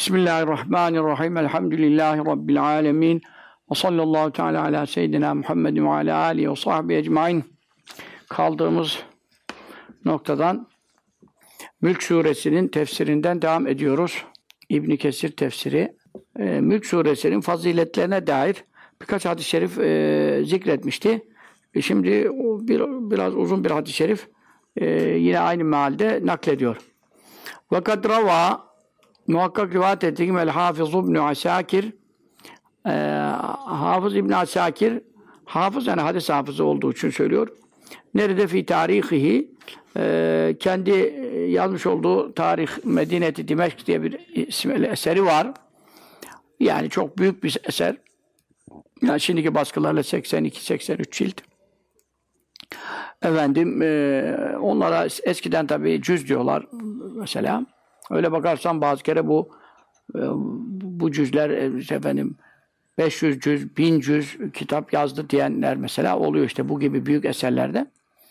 Bismillahirrahmanirrahim. Elhamdülillahi Rabbil alemin. Ve sallallahu teala ala seyyidina Muhammedin ve ala alihi ve sahbihi ecmain. Kaldığımız noktadan Mülk Suresinin tefsirinden devam ediyoruz. İbn Kesir tefsiri. Mülk Suresinin faziletlerine dair birkaç hadis-i şerif zikretmişti. Şimdi biraz uzun bir hadis-i şerif yine aynı mealde naklediyor. Vakat rava muhakkak rivayet ettiği gibi el-Hafız İbn Asakir, Hafız İbn Asakir, hafız yani hadis hafızı olduğu için söylüyor. Nerede fi tarihihi, kendi yazmış olduğu Tarih Medine-i Dimeşk diye bir eseri var. Yani çok büyük bir eser. Yani şimdiki baskılarla 82-83 cilt. Efendim, onlara eskiden tabii cüz diyorlar mesela. Öyle bakarsan bazı kere bu cüzler efendim 500 cüz, 1000 cüz kitap yazdı diyenler mesela oluyor işte bu gibi büyük eserlerde.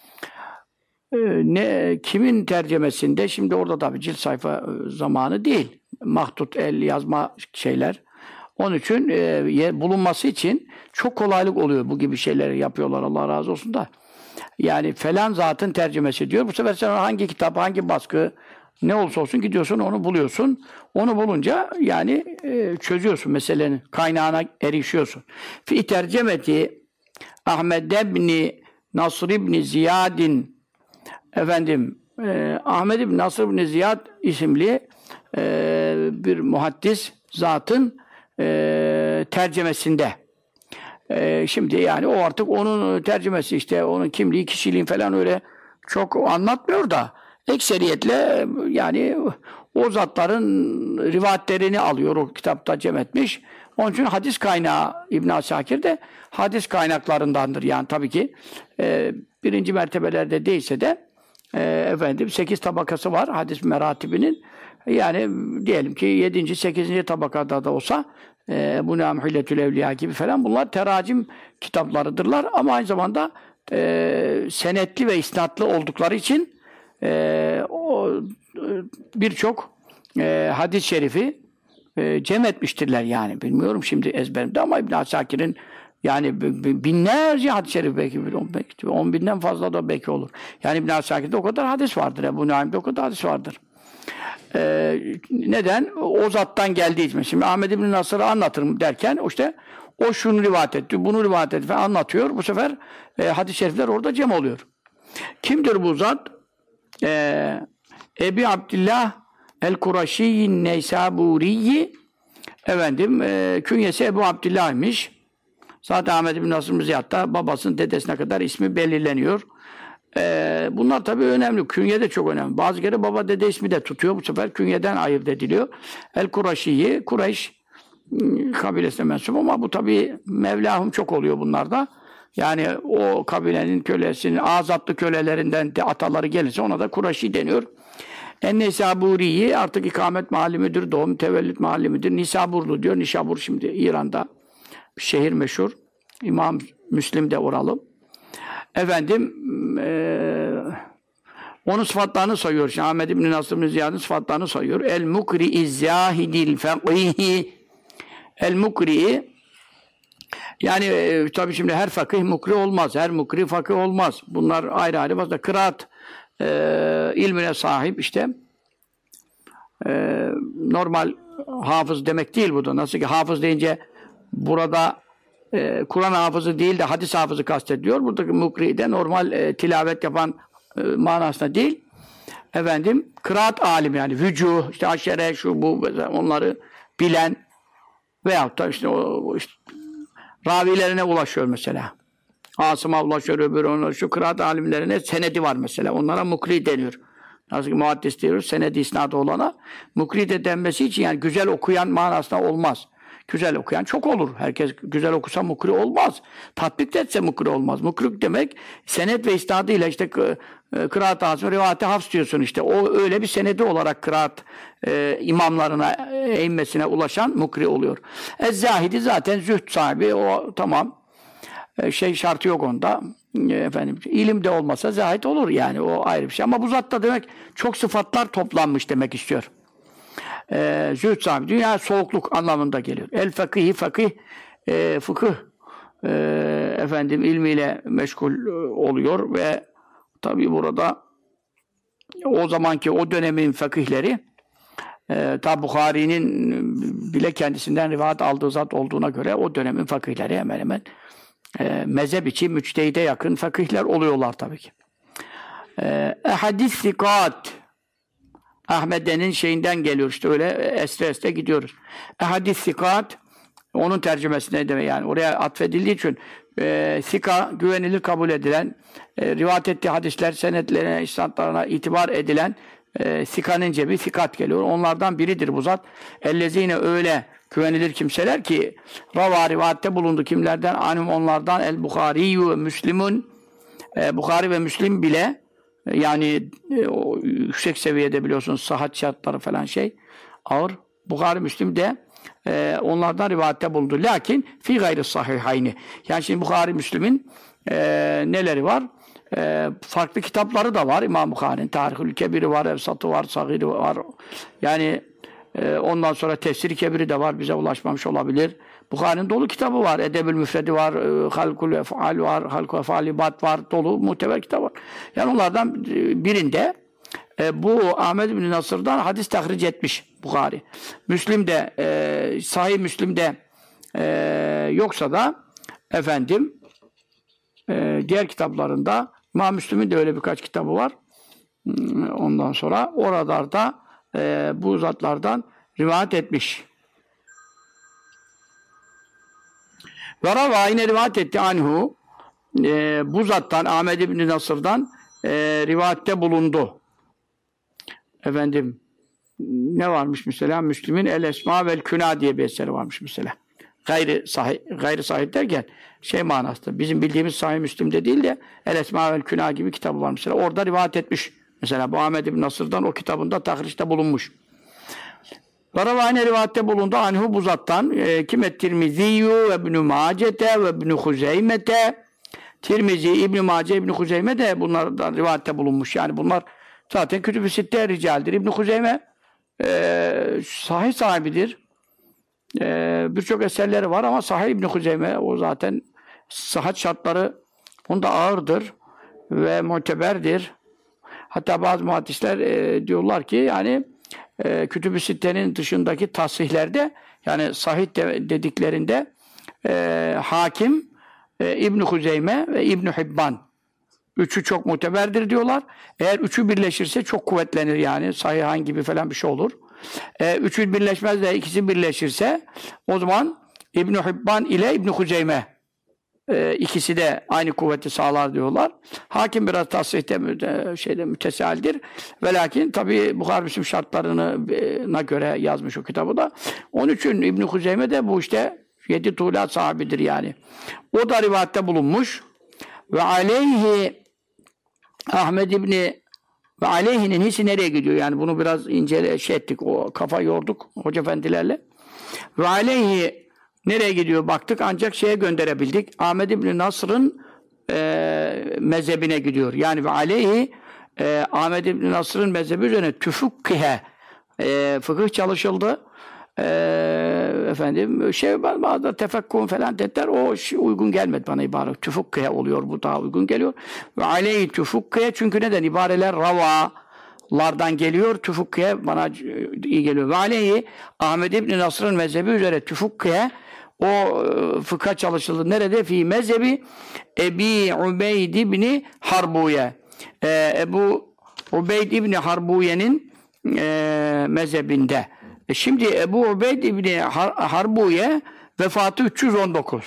Kimin tercemesinde? Şimdi orada tabii cilt sayfa zamanı değil. Mahdut el yazma şeyler. Onun için bulunması için çok kolaylık oluyor. Bu gibi şeyleri yapıyorlar. Allah razı olsun da. Yani falan zatın tercümesi diyor. Bu sefer sen hangi kitap, hangi baskı ne olursa olsun gidiyorsun, onu buluyorsun. Onu bulunca yani çözüyorsun meselenin kaynağına erişiyorsun. Fi tercemeti Ahmed ibn Nasr ibn Ziyad'in Ahmed ibn Nasr ibn Ziyad isimli bir muhaddis zatın tercemesinde. Şimdi yani o artık onun tercümesi işte onun kimliği, kişiliğin falan öyle çok anlatmıyor da ekseriyetle yani o zatların rivayetlerini alıyor o kitapta cem etmiş. Onun için hadis kaynağı İbn Asakir de hadis kaynaklarındandır. Yani tabii ki birinci mertebelerde değilse de 8 tabakası var hadis meratibinin. Yani diyelim ki 7. 8. tabakada da olsa bu Namhilletül Evliya gibi falan bunlar teracim kitaplarıdırlar ama aynı zamanda senetli ve isnatlı oldukları için birçok hadis-i şerifi cem etmiştirler yani. Bilmiyorum şimdi ezberimde ama İbn Asakir'in yani binlerce hadis-i şerif belki 10 binden fazla da belki olur. Yani İbn Asakir'de o kadar hadis vardır. Ebu Naim'de o kadar hadis vardır. Neden? O zattan geldiği için. Şimdi Ahmed İbn Nasır'ı anlatırım derken işte o şunu rivayet etti, bunu rivayet etti falan anlatıyor. Bu sefer hadis-i şerifler orada cem oluyor. Kimdir bu zat? Ebi Abdillah el-Kuraşi Neysaburiyi künyesi Ebu Abdillah'mış. Zaten Ahmed İbn Nasır Ziyad'da babasının dedesine kadar ismi belirleniyor. Bunlar tabii önemli. Künye de çok önemli. Bazı kere baba dede ismi de tutuyor. Bu sefer künyeden ayırt ediliyor. El-Kuraşi'yi, Kureyş kabilesine mensup ama bu tabii Mevlahum çok oluyor bunlarda. Yani o kabilenin kölesinin, azatlı kölelerinden de ataları gelirse ona da Kuraşi deniyor. En-Nisaburi'yi artık ikamet mahalli müdür, doğum tevellüt mahalli müdür. Nisaburlu diyor. Nişabur şimdi İran'da bir şehir meşhur. İmam Müslim de oralı. Onun sıfatlarını sayıyor. Şimdi Ahmed İbn Nasr ibn Ziyad'ın sıfatlarını sayıyor. El-Mukri'i zâhidil fekîhi. El-Mukri'i yani tabii şimdi her fakih mukri olmaz. Her mukri fakih olmaz. Bunlar ayrı ayrı bazı. Kıraat ilmine sahip işte normal hafız demek değil bu da. Nasıl ki hafız deyince burada Kur'an hafızı değil de hadis hafızı kastediyor. Buradaki mukri de normal tilavet yapan manasında değil. Kıraat alim yani vücuh, işte aşere, şu bu onları bilen veyahut da işte ravilerine ulaşıyor mesela. Asım'a ulaşıyor, öbürü ona şu kıraat alimlerine senedi var mesela. Onlara mukri deniyor. Nasıl ki muhaddis diyoruz, senedi isnadı olana mukri de denmesi için yani güzel okuyan manasında olmaz. Güzel okuyan çok olur. Herkes güzel okusa mukri olmaz. Tatbik etse mukri olmaz. Mukri demek senet ve isnadıyla işte kıraat-ı hasmı, rivayet-i hafs diyorsun işte. O öyle bir senedi olarak kıraat imamlarına, eimmesine ulaşan mukri oluyor. Ez-Zahidi zaten zühd sahibi. O tamam. Şartı yok onda. İlim de olmasa zahid olur yani. O ayrı bir şey. Ama bu zatta demek çok sıfatlar toplanmış demek istiyor. Zühd sahibi. Dünya soğukluk anlamında geliyor. El fakih, fakih, fıkıh efendim ilmiyle meşgul oluyor ve tabi burada o zamanki o dönemin fakihleri ta Bukhari'nin bile kendisinden rivayet aldığı zat olduğuna göre o dönemin fakihleri hemen hemen mezhep içi müçtehide yakın fakihler oluyorlar tabii ki. Hadis sikat Ahmede'nin şeyinden geliyor işte öyle esre esre gidiyoruz. Hadis sikat onun tercümesi ne demek yani oraya atfedildiği için sika güvenilir kabul edilen rivayet ettiği hadisler senetlerine, isnatlarına itibar edilen sikanın cebi sikat geliyor. Onlardan biridir bu zat. Ellezine öyle güvenilir kimseler ki rava rivayette bulundu kimlerden? Anhum onlardan el Bukhari ve Müslimun Bukhari ve Müslim bile yani o yüksek seviyede biliyorsunuz sıhhat şartları falan şey ağır. Bukhari Müslim de onlardan rivayette bulundu. Lakin fi gayri sahihayni. Yani şimdi Bukhari Müslim'in neleri var? Farklı kitapları da var. İmam Bukhari'nin Tarihül Kebiri var, Evsat'ı var, Sagir'i var. Yani ondan sonra Tefsir-i Kebiri de var. Bize ulaşmamış olabilir. Bukhari'nin dolu kitabı var. Edebül Müfredi var, Halkul Efal var, Halkul Efalibat var. Dolu muteber kitap var. Yani onlardan birinde bu Ahmed bin Nasır'dan hadis tahric etmiş Bukhari. Müslim'de Sahih Müslim'de yoksa da efendim diğer kitaplarında İmam Müslim'in de öyle birkaç kitabı var. Ondan sonra oralarda bu zatlardan rivayet etmiş. Ve rava yine rivayet etti anhu bu zattan Ahmed bin Nasır'dan rivayette bulundu. Efendim ne varmış mesela? Müslim'in El Esma vel Küna diye bir eseri varmış mesela. Gayri sahih derken şey manasında. Bizim bildiğimiz Sahih Müslim'de değil de El Esma vel Küna gibi kitabı var mesela. Orada rivayet etmiş. Mesela bu Ahmed bin Nasır'dan o kitabında tahrişte bulunmuş. Garavane rivayette bulundu. Anhu bu zattan kim et Tirmizi'yu ve İbn-i Mace'te ve İbn-i Huzeyme'te Tirmizi, İbn-i Mace, İbn-i Huzeyme de bunlardan rivayette bulunmuş. Yani bunlar zaten Kütüb-i Sitte ricaldir. İbn-i Huzeyme sahih sahibidir. Birçok eserleri var ama Sahih İbn Huzeyme o zaten sıhhat şartları onda ağırdır ve muteberdir. Hatta bazı muhaddisler diyorlar ki yani Kütüb-i Sitte'nin dışındaki tasihlerde yani sahih dediklerinde Hakim, İbn Huzeyme ve İbn Hibban üçü çok muteberdir diyorlar. Eğer üçü birleşirse çok kuvvetlenir yani Sahihayn gibi falan bir şey olur. Üçü birleşmez de ikisi birleşirse o zaman İbn Hibban ile İbn Huzeyme ikisi de aynı kuvveti sağlar diyorlar. Hakim biraz tasihte mütesaldir. Ve lakin tabi Bukhari Müslim şartlarına göre yazmış o kitabı da. Onun için İbn Huzeyme de bu işte 7 tuğlat sahibidir yani. O da rivayette bulunmuş. Ve aleyhi Ahmed İbni ve aleyhinin hissi nereye gidiyor? Yani bunu biraz ince ettik. O kafa yorduk hoca efendilerle. Ve aleyhi nereye gidiyor? Baktık ancak şeye gönderebildik. Ahmed İbni Nasr'ın mezhebine gidiyor. Yani ve aleyhi Ahmed İbni Nasr'ın mezhebi üzerine tüfukkihe fıkıh çalışıldı. Efendim bazı tefekkun falan dediler. O uygun gelmedi bana ibare. Tüfukkihe oluyor. Bu daha uygun geliyor. Ve aleyhi tüfukkihe çünkü neden? İbareler ravalardan geliyor. Tüfukkihe bana iyi geliyor. Ve aleyhi Ahmed İbni Nasr'ın mezhebi üzere tüfukkihe o fıkha çalışıldı. Nerede? Fi mezhebi Ebi Ubeyd İbni Harbuye. Ebu Ubeyd İbni Harbuye'nin mezhebinde. Şimdi Ebu Ubeyd İbni Harbuye vefatı 319.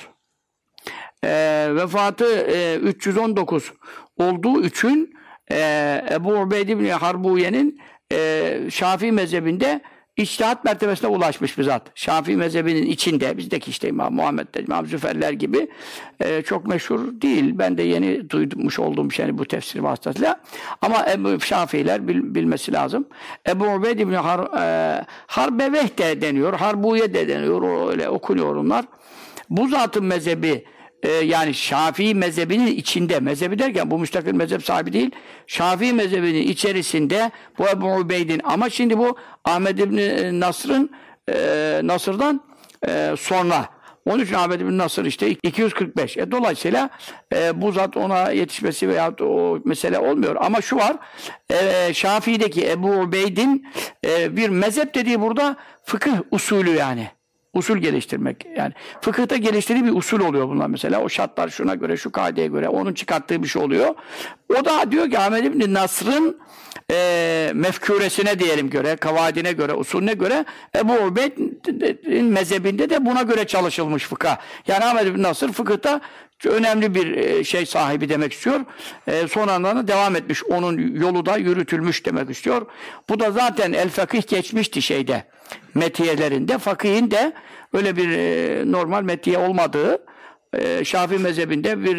Vefatı 319 olduğu için Ebu Ubeyd İbni Harbuye'nin Şafii mezhebinde İçtihat mertebesine ulaşmış bir zat. Şafii mezhebinin içinde, bizdeki işte İmam Muhammed'ler, İmam Züferler gibi çok meşhur değil. Ben de yeni duymuş olduğum şey bu tefsir vasıtasıyla. Ama Şafiiler bilmesi lazım. Ebu Ubeyd İbni Harbeveh de deniyor, Harbuye de deniyor, öyle okunuyor onlar. Bu zatın mezhebi yani Şafii mezhebinin içinde, mezhebi derken bu müstakil mezhep sahibi değil, Şafii mezhebinin içerisinde bu Ebu Ubeyd'in, ama şimdi bu Ahmed İbni Nasır'dan sonra. Onun için Ahmed İbni Nasır işte 245. Dolayısıyla bu zat ona yetişmesi veya o mesele olmuyor. Ama şu var, Şafii'deki Ebu Ubeyd'in bir mezhep dediği burada fıkıh usulü yani. Usul geliştirmek. Yani fıkıhta geliştirdiği bir usul oluyor bunlar mesela. O şartlar şuna göre, şu kaideye göre onun çıkarttığı bir şey oluyor. O da diyor ki Ahmed İbni Nasr'ın mefkûresine diyelim göre, kavaidine göre, usulüne göre Ebu Ubeyd'in mezhebinde de buna göre çalışılmış fıkıh. Yani Ahmed İbni Nasr fıkıhta önemli bir şey sahibi demek istiyor. Sonradan da devam etmiş. Onun yolu da yürütülmüş demek istiyor. Bu da zaten el fakih geçmişti şeyde. Metiyelerinde. Fakih'in de öyle bir normal metiye olmadığı Şafii mezhebinde bir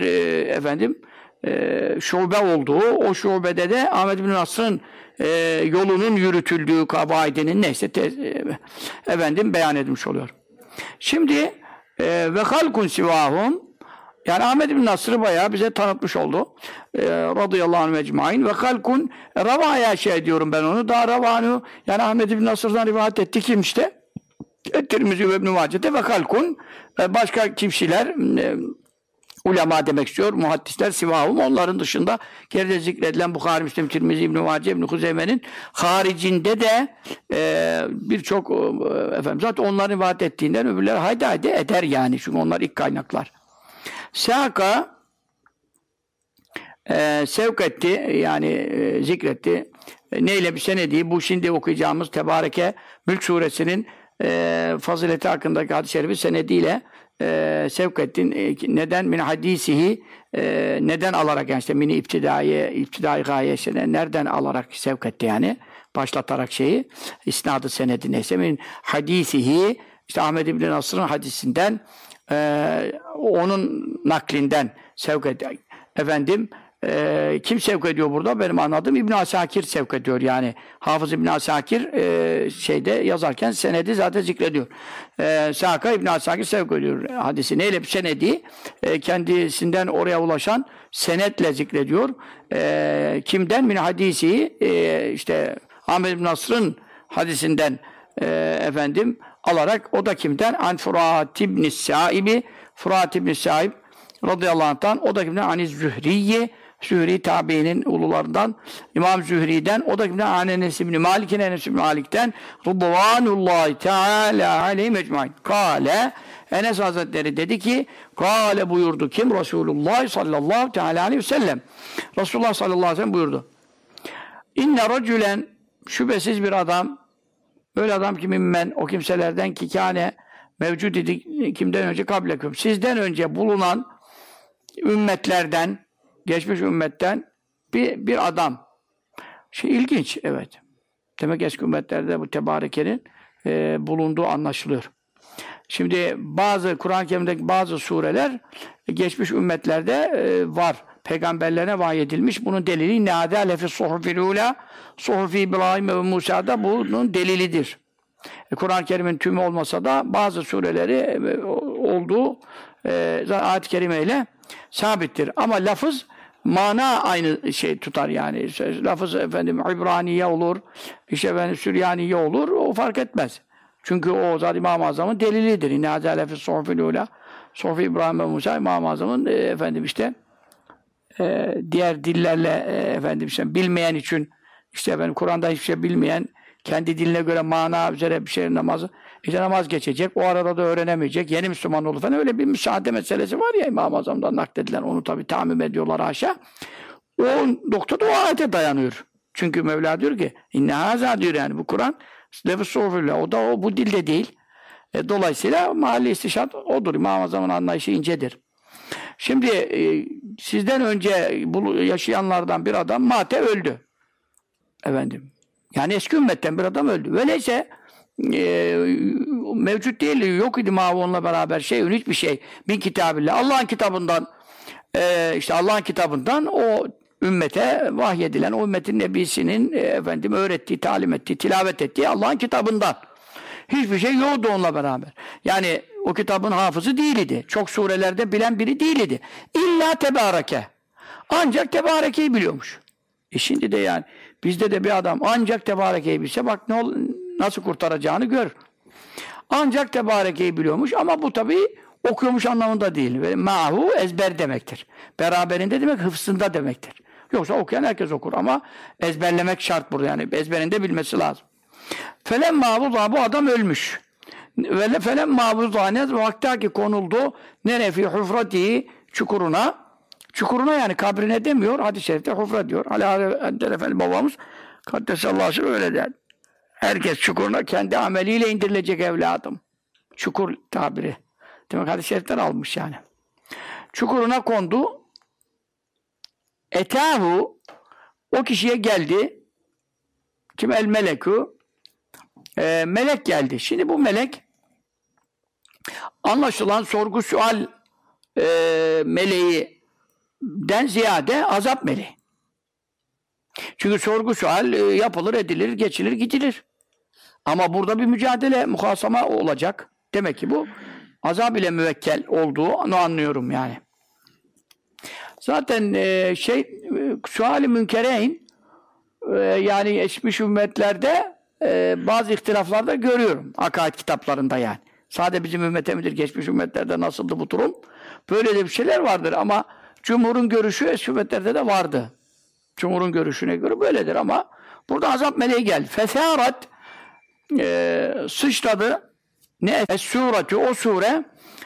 şube olduğu, o şubede de Ahmed bin Nasr'ın yolunun yürütüldüğü kabaidinin neyse beyan edilmiş oluyor. Şimdi ve halkun sivahum, yani Ahmed bin Nasr'ı bayağı bize tanıtmış oldu. Radıyallahu anh ecmaîn. Ve halkun ravaya şey diyorum ben onu. Daha ravanu, yani Ahmed bin Nasr'dan rivayet etti kim işte? Tirmizi ve İbn-i Mace'de ve halkun başka kimseler ulema demek istiyor. Muhaddisler sivahum. Onların dışında geride zikredilen Bukhari, Müslim, Tirmizi, İbn-i Mace, İbn-i Huzeyme'nin haricinde de birçok zaten onların rivayet ettiğinden öbürler haydi eder yani. Çünkü onlar ilk kaynaklar. Sâka sevk etti, yani zikretti. Neyle bir senedi? Bu şimdi okuyacağımız Tebareke Mülk Suresinin fazileti hakkındaki hadis-i şerifi senediyle sevk ettin. Neden? Min hadisihi, neden alarak, yani işte mini iptidai gayesine nereden alarak sevk etti yani? Başlatarak şeyi, isnadı senedi neyse, min hadisihi, işte Ahmed İbni Nasr'ın hadisinden, onun naklinden sevk etti. Kim sevk ediyor burada? Benim anladığım İbn Asakir sevk ediyor. Yani Hafız İbn Asakir şeyde yazarken senedi zaten zikrediyor. Saka İbn Asakir sevk ediyor hadisi. Neyle bir senedi? Kendisinden oraya ulaşan senetle zikrediyor. Kimden? Min hadisi, işte Ahmed İbn Nasr'ın hadisinden alarak, o da kimden? An Furat İbn Saibi, Furat İbn Saib radıyallahu anh'tan, o da kimden? Aniz Zühriye, Zühri tabiinin ulularından, İmam Zühri'den, o da kimden? Enes İbn Malik'in, Enes İbn Malik'ten, Rıdvanullahi Teala aleyhim ecmaîn. Kâle, Enes Hazretleri dedi ki, kâle buyurdu kim? Resulullah sallallahu teala aleyhi ve sellem. Resulullah sallallahu aleyhi ve sellem buyurdu. İnne racülen, şüphesiz bir adam, öyle adam ki mimmen, o kimselerden ki kâne mevcud idi, kimden önce kableküm, sizden önce bulunan ümmetlerden, geçmiş ümmetten bir adam. İlginç, evet. Demek eski ümmetlerde bu tebarekenin bulunduğu anlaşılıyor. Şimdi bazı Kur'an-ı Kerim'deki bazı sureler geçmiş ümmetlerde var. Peygamberlerine vahyedilmiş. Bunun delili neâdâ lefis suhufil ûlâ, suhufi İbrahim ve Musa'da bunun delilidir. Kur'an-ı Kerim'in tümü olmasa da bazı sureleri olduğu ayet-i kerimeyle sabittir. Ama lafız, mana aynı şey tutar yani. Lafız İbraniye olur, işte Süryaniye olur, o fark etmez. Çünkü o zaten İmam-ı Azam'ın delilidir. İnne hâzâ lefis suhufil ûlâ, suhufi İbrahim ve Musa, İmam-ı Azam'ın diğer dillerle bilmeyen için, işte Kur'an'da hiçbir şey bilmeyen, kendi diline göre mana üzere bir şey namaz geçecek, o arada da öğrenemeyecek, yeni Müslüman olur falan, öyle bir müsaade meselesi var ya İmam-ı Azam'dan nakledilen, onu tabi tamim ediyorlar haşa. O noktada o ayete dayanıyor. Çünkü Mevla diyor ki, inne hâzâ diyor yani, bu Kur'an lefis suhufillah, o da bu dilde değil. Dolayısıyla mahalli istişat odur. İmam-ı Azam'ın anlayışı incedir. Şimdi sizden önce yaşayanlardan bir adam mate öldü. Yani eski ümmetten bir adam öldü. Öyleyse mevcut değil, yok idi mavi onunla beraber hiçbir şey. Bin kitabillah. Allah'ın kitabından işte Allah'ın kitabından o ümmete vahyedilen, o ümmetin nebisinin öğrettiği, talim ettiği, tilavet ettiği Allah'ın kitabından. Hiçbir şey yoktu onunla beraber. Yani o kitabın hafızı değil idi. Çok surelerde bilen biri değil idi. İlla Tebareke. Ancak Tebareke'yi biliyormuş. Şimdi de yani bizde de bir adam ancak Tebareke'yi bilse bak nasıl kurtaracağını gör. Ancak Tebareke'yi biliyormuş ama bu tabii okuyormuş anlamında değil. Ma'hu ezber demektir. Beraberinde demek hıfzında demektir. Yoksa okuyan herkes okur ama ezberlemek şart burada yani ezberinde bilmesi lazım. Felem ma'buza bu adam ölmüş. Ve felem ma'buza ne vaktaki konuldu nere fi hufratihi çukuruna yani kabrine demiyor. Hadis-i şerifte hufra diyor. Efendi babamız Kaddesallahu öyle der. Herkes çukuruna kendi ameliyle indirilecek evladım. Çukur tabiri. Demek hadis-i şeriften almış yani. Çukuruna kondu. Etahu o kişiye geldi. Kim el meleku? Melek geldi. Şimdi bu melek anlaşılan sorgu sual meleğinden ziyade azap meleği. Çünkü sorgu sual yapılır, edilir, geçilir, gidilir. Ama burada bir mücadele, muhasama olacak. Demek ki bu azab ile müvekkel olduğunu anlıyorum yani. Zaten sual-i münkereyn yani geçmiş ümmetlerde bazı ihtilaflarda görüyorum. Akaid kitaplarında yani. Sadece bizim ümmete midir? Geçmiş ümmetlerde nasıldı bu durum? Böyle de bir şeyler vardır ama cumhurun görüşü eski ümmetlerde de vardı. Cumhurun görüşüne göre böyledir ama burada azap meleği geldi. Fesârat sıçradı. Ne? Es-sûretü o sure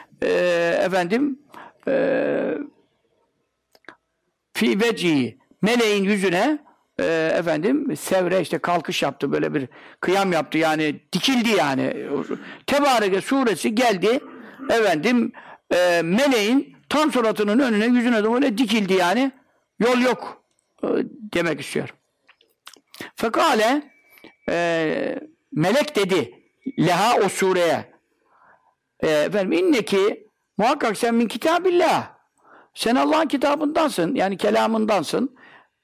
fi vecihi meleğin yüzüne sevre işte kalkış yaptı böyle bir kıyam yaptı yani dikildi yani. Tebareke suresi geldi meleğin tam suratının önüne yüzüne de böyle dikildi yani. Yol yok demek istiyor. Fekale melek dedi leha o sureye inneki muhakkak sen min kitabillah sen Allah'ın kitabındansın yani kelamındansın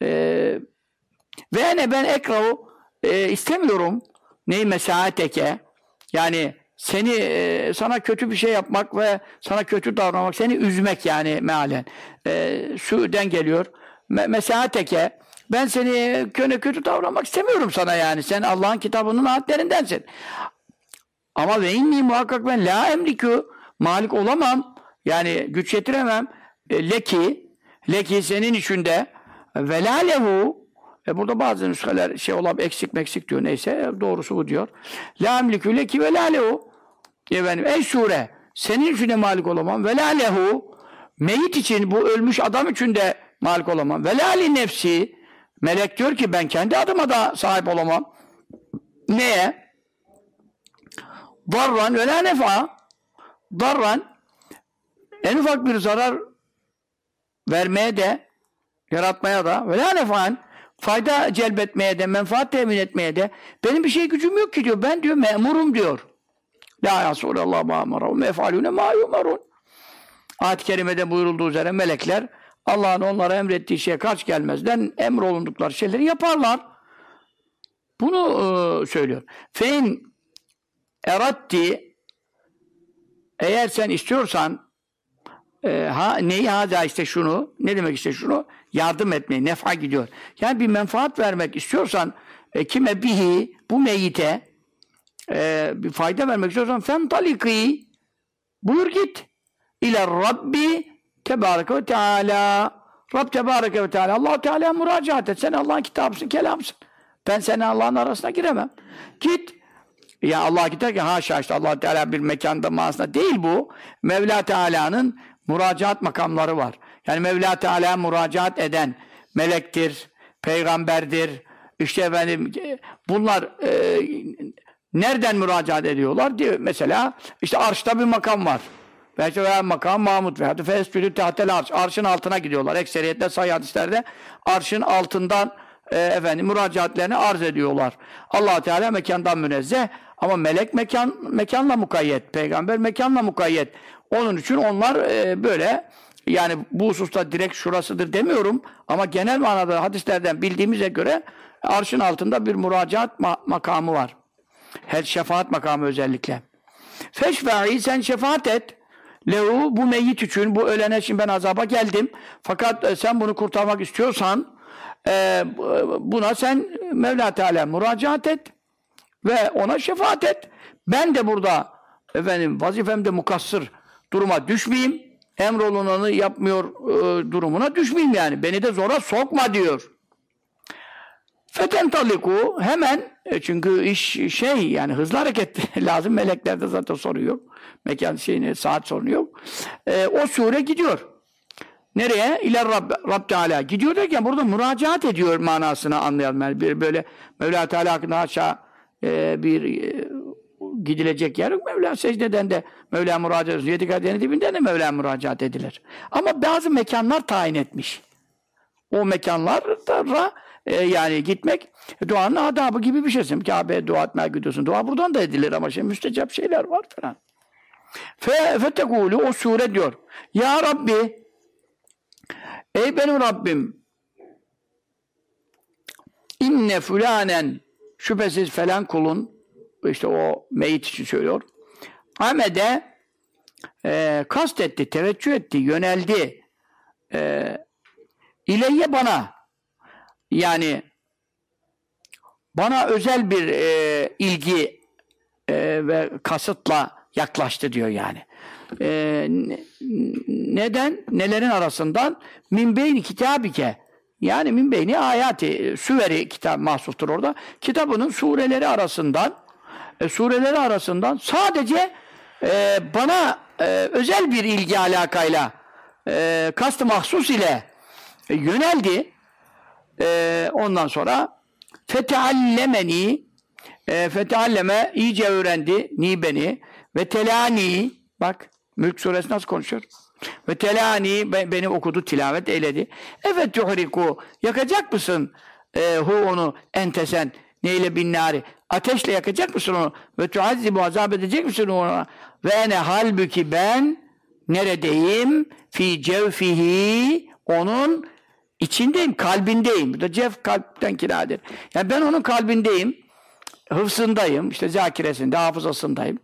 ve ben ekrahu istemiyorum neyi mesaateke yani seni sana kötü bir şey yapmak ve sana kötü davranmak seni üzmek yani mealen su'den geliyor mesaateke ben seni kötü davranmak istemiyorum sana yani sen Allah'ın kitabının ayetlerindensin ama ve inni muhakkak ben la emlikü malik olamam yani güç yetiremem leki senin içinde ve la lehu burada bazı nüsheler eksik diyor neyse doğrusu bu diyor la emlikü leki ve la lehu ey sure senin içinde malik olamam ve la lehu meyit için bu ölmüş adam için de malik olamam ve la li nefsi melek diyor ki ben kendi adıma da sahip olamam neye? Darran ve la nefa darran en ufak bir zarar vermeye de yaratmaya da ve la nefan fayda celbetmeye de menfaat temin etmeye de benim bir şey gücüm yok ki diyor ben diyor memurum diyor la yasulallah ma amarahum efalune ma yumarun ayet-i kerimede buyurulduğu üzere melekler Allah'ın onlara emrettiği şeye karşı gelmezden emrolundukları şeyleri yaparlar. Bunu söylüyor. Fein eratti eğer sen istiyorsan neyi haza işte şunu ne demek işte şunu yardım etmeyi nef'a gidiyor. Yani bir menfaat vermek istiyorsan kime bihi bu meyite bir fayda vermek istiyorsan femtaliki buyur git ile Rabbi Tebareke ve Teala Rab Tebareke ve Teala Allah-u Teala müracaat et. Sen Allah'ın kitabısın, kelamsın. Ben senin Allah'ın arasına giremem. Git. Ya Allah gider ki haşa işte Allah-u Teala bir mekanda manasında değil bu. Mevla Teala'nın müracaat makamları var. Yani Mevla Teala müracaat eden melektir, peygamberdir. İşte bunlar nereden müracaat ediyorlar diye mesela işte arşta bir makam var. Veya makam Mahmud veya fescülü tahtel arş. Arşın altına gidiyorlar. Ekseriyetle sahih hadislerde arşın altından müracaatlerini arz ediyorlar. Allah Teala mekandan münezzeh ama melek mekanla mukayyet. Peygamber mekanla mukayyet. Onun için onlar böyle yani bu hususta direkt şurasıdır demiyorum ama genel manada hadislerden bildiğimize göre arşın altında bir müracaat makamı var. Her şefaat makamı özellikle. Feşfa'i sen şefaat et. Lehu bu meyyit için, bu ölene şimdi ben azaba geldim. Fakat sen bunu kurtarmak istiyorsan buna sen Mevla Teala müracaat et ve ona şefaat et. Ben de burada efendim vazifemde mukassır duruma düşmeyeyim. Emrolunanı yapmıyor durumuna düşmeyeyim yani. Beni de zora sokma diyor. Fetentaliku hemen çünkü iş yani hızlı hareket lazım. Meleklerde zaten sorun yok. Mekan saat sorunu yok. O sure gidiyor. Nereye? İler Rabb Teala. Gidiyor derken burada müracaat ediyor manasını anlayalım. Yani böyle Mevla Teala hakkında aşağı gidilecek yer yok. Mevla secdeden de Mevla müracaat edilir. Yedi kaderin dibinden de Mevla müracaat edilir. Ama bazı mekanlar tayin etmiş. O mekanlara yani gitmek duanın adabı gibi bir şey. Kabe'ye dua etmeye gidiyorsun. Dua buradan da edilir ama müstecap şeyler var falan. Fetekulu o sure diyor. Ya Rabbi ey benim Rabbim inne fülanen şüphesiz falan kulun işte o meyit için söylüyor. Hamede kastetti, teveccüh etti, yöneldi. İleyye bana yani bana özel bir ilgi ve kasıtla yaklaştı diyor yani. Neden? Nelerin arasından? Min beyni kitabike yani min beyni ayati süveri kitap mahsustur orada. Kitabının sureleri arasından sadece bana özel bir ilgi alakayla kast-ı mahsus ile yöneldi. Ondan sonra fetealleme iyice öğrendi ni beni ve telani bak Mülk suresi nasıl konuşuyor? Ve telani beni okudu, tilavet eyledi. Evet tuhriku yakacak mısın onu entesen neyle binnari ateşle yakacak mısın onu ve tuazzibu azap edecek misin ona ve ene halbuki ben neredeyim fi cevfihi onun içindeyim, kalbindeyim. Bu da cevf kalpten kiradır. Yani ben onun kalbindeyim, hıfzındayım, işte zakiresinde, hafızasındayım.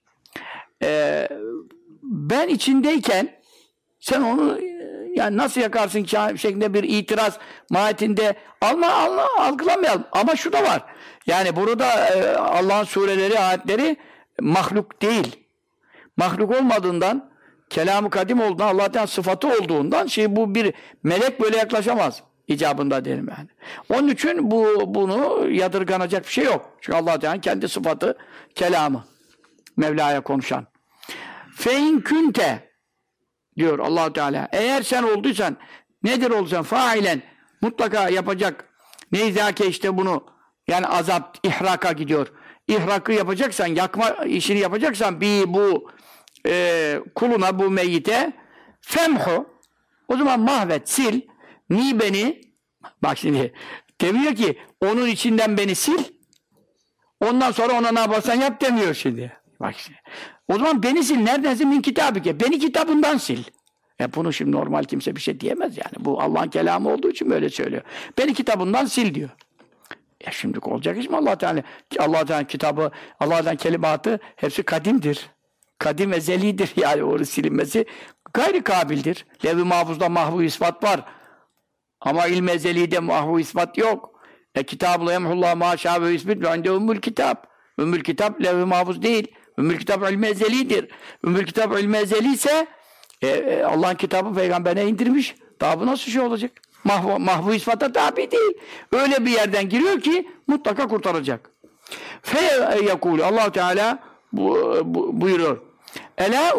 Ben içindeyken sen onu yani nasıl yakarsın şeklinde bir itiraz mahiyetinde algılamayalım. Ama şu da var. Yani burada Allah'ın sureleri, ayetleri mahluk değil. Mahluk olmadığından, kelam-ı kadim olduğundan, Allah'tan sıfatı olduğundan bu bir melek böyle yaklaşamaz icabında derim yani. Onun için bunu yadırganacak bir şey yok. Çünkü Allah Teala'nın kendi sıfatı, kelamı. Mevla'ya konuşan. Fein künte diyor Allah Teala. Eğer sen olduysan nedir olsan failen mutlaka yapacak. Neyzâke işte bunu yani azap ihraka gidiyor. İhrakı yapacaksan, yakma işini yapacaksan bu kuluna, bu meyyite femhu o zaman mahvet, sil ni beni bak şimdi demiyor ki onun içinden beni sil ondan sonra ona ne yaparsan yap demiyor şimdi. Bak şimdi. O zaman beni sil. Neredense min kitabike. Beni kitabından sil. Bunu şimdi normal kimse bir şey diyemez yani. Bu Allah'ın kelamı olduğu için böyle söylüyor. Beni kitabından sil diyor. Şimdi olacak iş mi Allah Teala kitabı, Allah Teala kelimatı hepsi kadimdir. Kadim ezelidir yani onun silinmesi gayri kabildir. Lev-i mahfuzda mahvu ispat var. Ama ilm-i ezeli'de mahvu ispat yok. Kitab-ı yemhullah maşâ ve isbit ve inde ümmül kitap. Ümmül kitap lev-i mahfuz değil. Ümmül kitap ilm-i ezelidir. Ümmül kitap ilm-i ezeli ise Allah'ın kitabı peygamberine indirmiş. Daha bu nasıl şey olacak? Mahvu ispata tabi değil. Öyle bir yerden giriyor ki mutlaka kurtaracak. Feyekûlü Allah Teala buyuruyor. Ela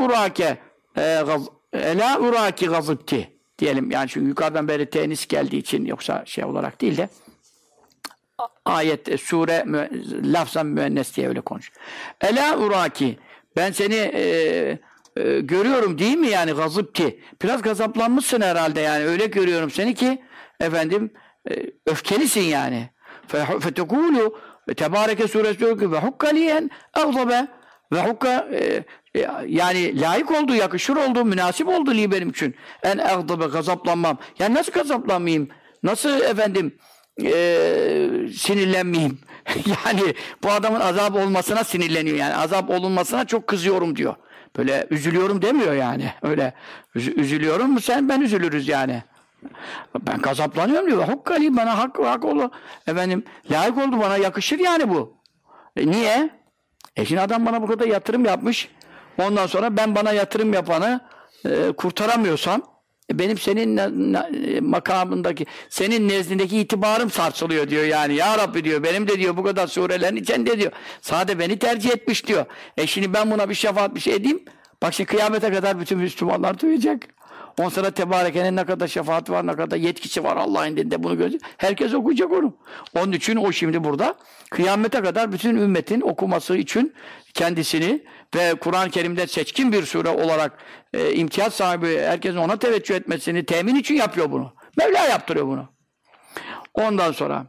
uraki gazıbti diyelim. Yani çünkü yukarıdan beri tenis geldiği için yoksa şey olarak değil de ayet, sure lafzan müennes diye öyle konuş. Ela uraki ben seni görüyorum değil mi yani gazıbti. Biraz gazaplanmışsın herhalde yani öyle görüyorum seni ki efendim öfkelisin yani. Fetekulu Tebareke suresi diyor ki ve hukkaliyen ağzabe ve hukka yani layık oldu, yakışır oldu, münasip oldu li benim için. En ağzabe gazaplanmam. Yani nasıl gazaplanmayayım? Nasıl efendim sinirlenmeyeyim. Yani bu adamın azap olmasına sinirleniyor. Yani azap olunmasına çok kızıyorum diyor. Böyle üzülüyorum demiyor yani. Öyle üzülüyorum mu sen ben üzülürüz yani. Ben gazaplanıyorum diyor. Hokkali bana hak oldu. Efendim layık oldu bana yakışır yani bu. Niye? Şimdi adam bana bu kadar yatırım yapmış. Ondan sonra ben bana yatırım yapanı kurtaramıyorsam benim senin makamındaki, senin nezdindeki itibarım sarsılıyor diyor yani. Ya Rabbi diyor, benim de diyor bu kadar surelerin içinde diyor. Sade beni tercih etmiş diyor. Şimdi ben buna bir şefaat bir şey edeyim. Bak şimdi kıyamete kadar bütün Müslümanlar duyacak. On sonra Tebareke'nin ne kadar şefaat var, ne kadar yetkisi var Allah'ın indinde bunu görecek. Herkes okuyacak onu. Onun için o şimdi burada kıyamete kadar bütün ümmetin okuması için kendisini ve Kur'an-ı Kerim'de seçkin bir sure olarak imtiyaz sahibi herkesin ona teveccüh etmesini temin için yapıyor bunu. Mevla yaptırıyor bunu. Ondan sonra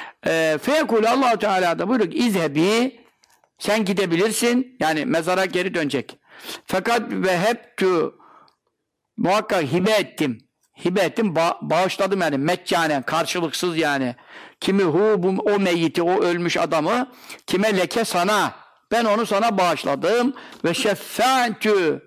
fekul Allah-u Teala da buyuruyor ki izhebi sen gidebilirsin. Yani mezara geri dönecek. Fakat ve hep muhakkak hibe ettim. Hibe ettim, bağışladım yani meccanen, karşılıksız yani. Kimi o meyyiti, o ölmüş adamı, kime leke sana. Ben onu sana bağışladım. Ve şeffântü.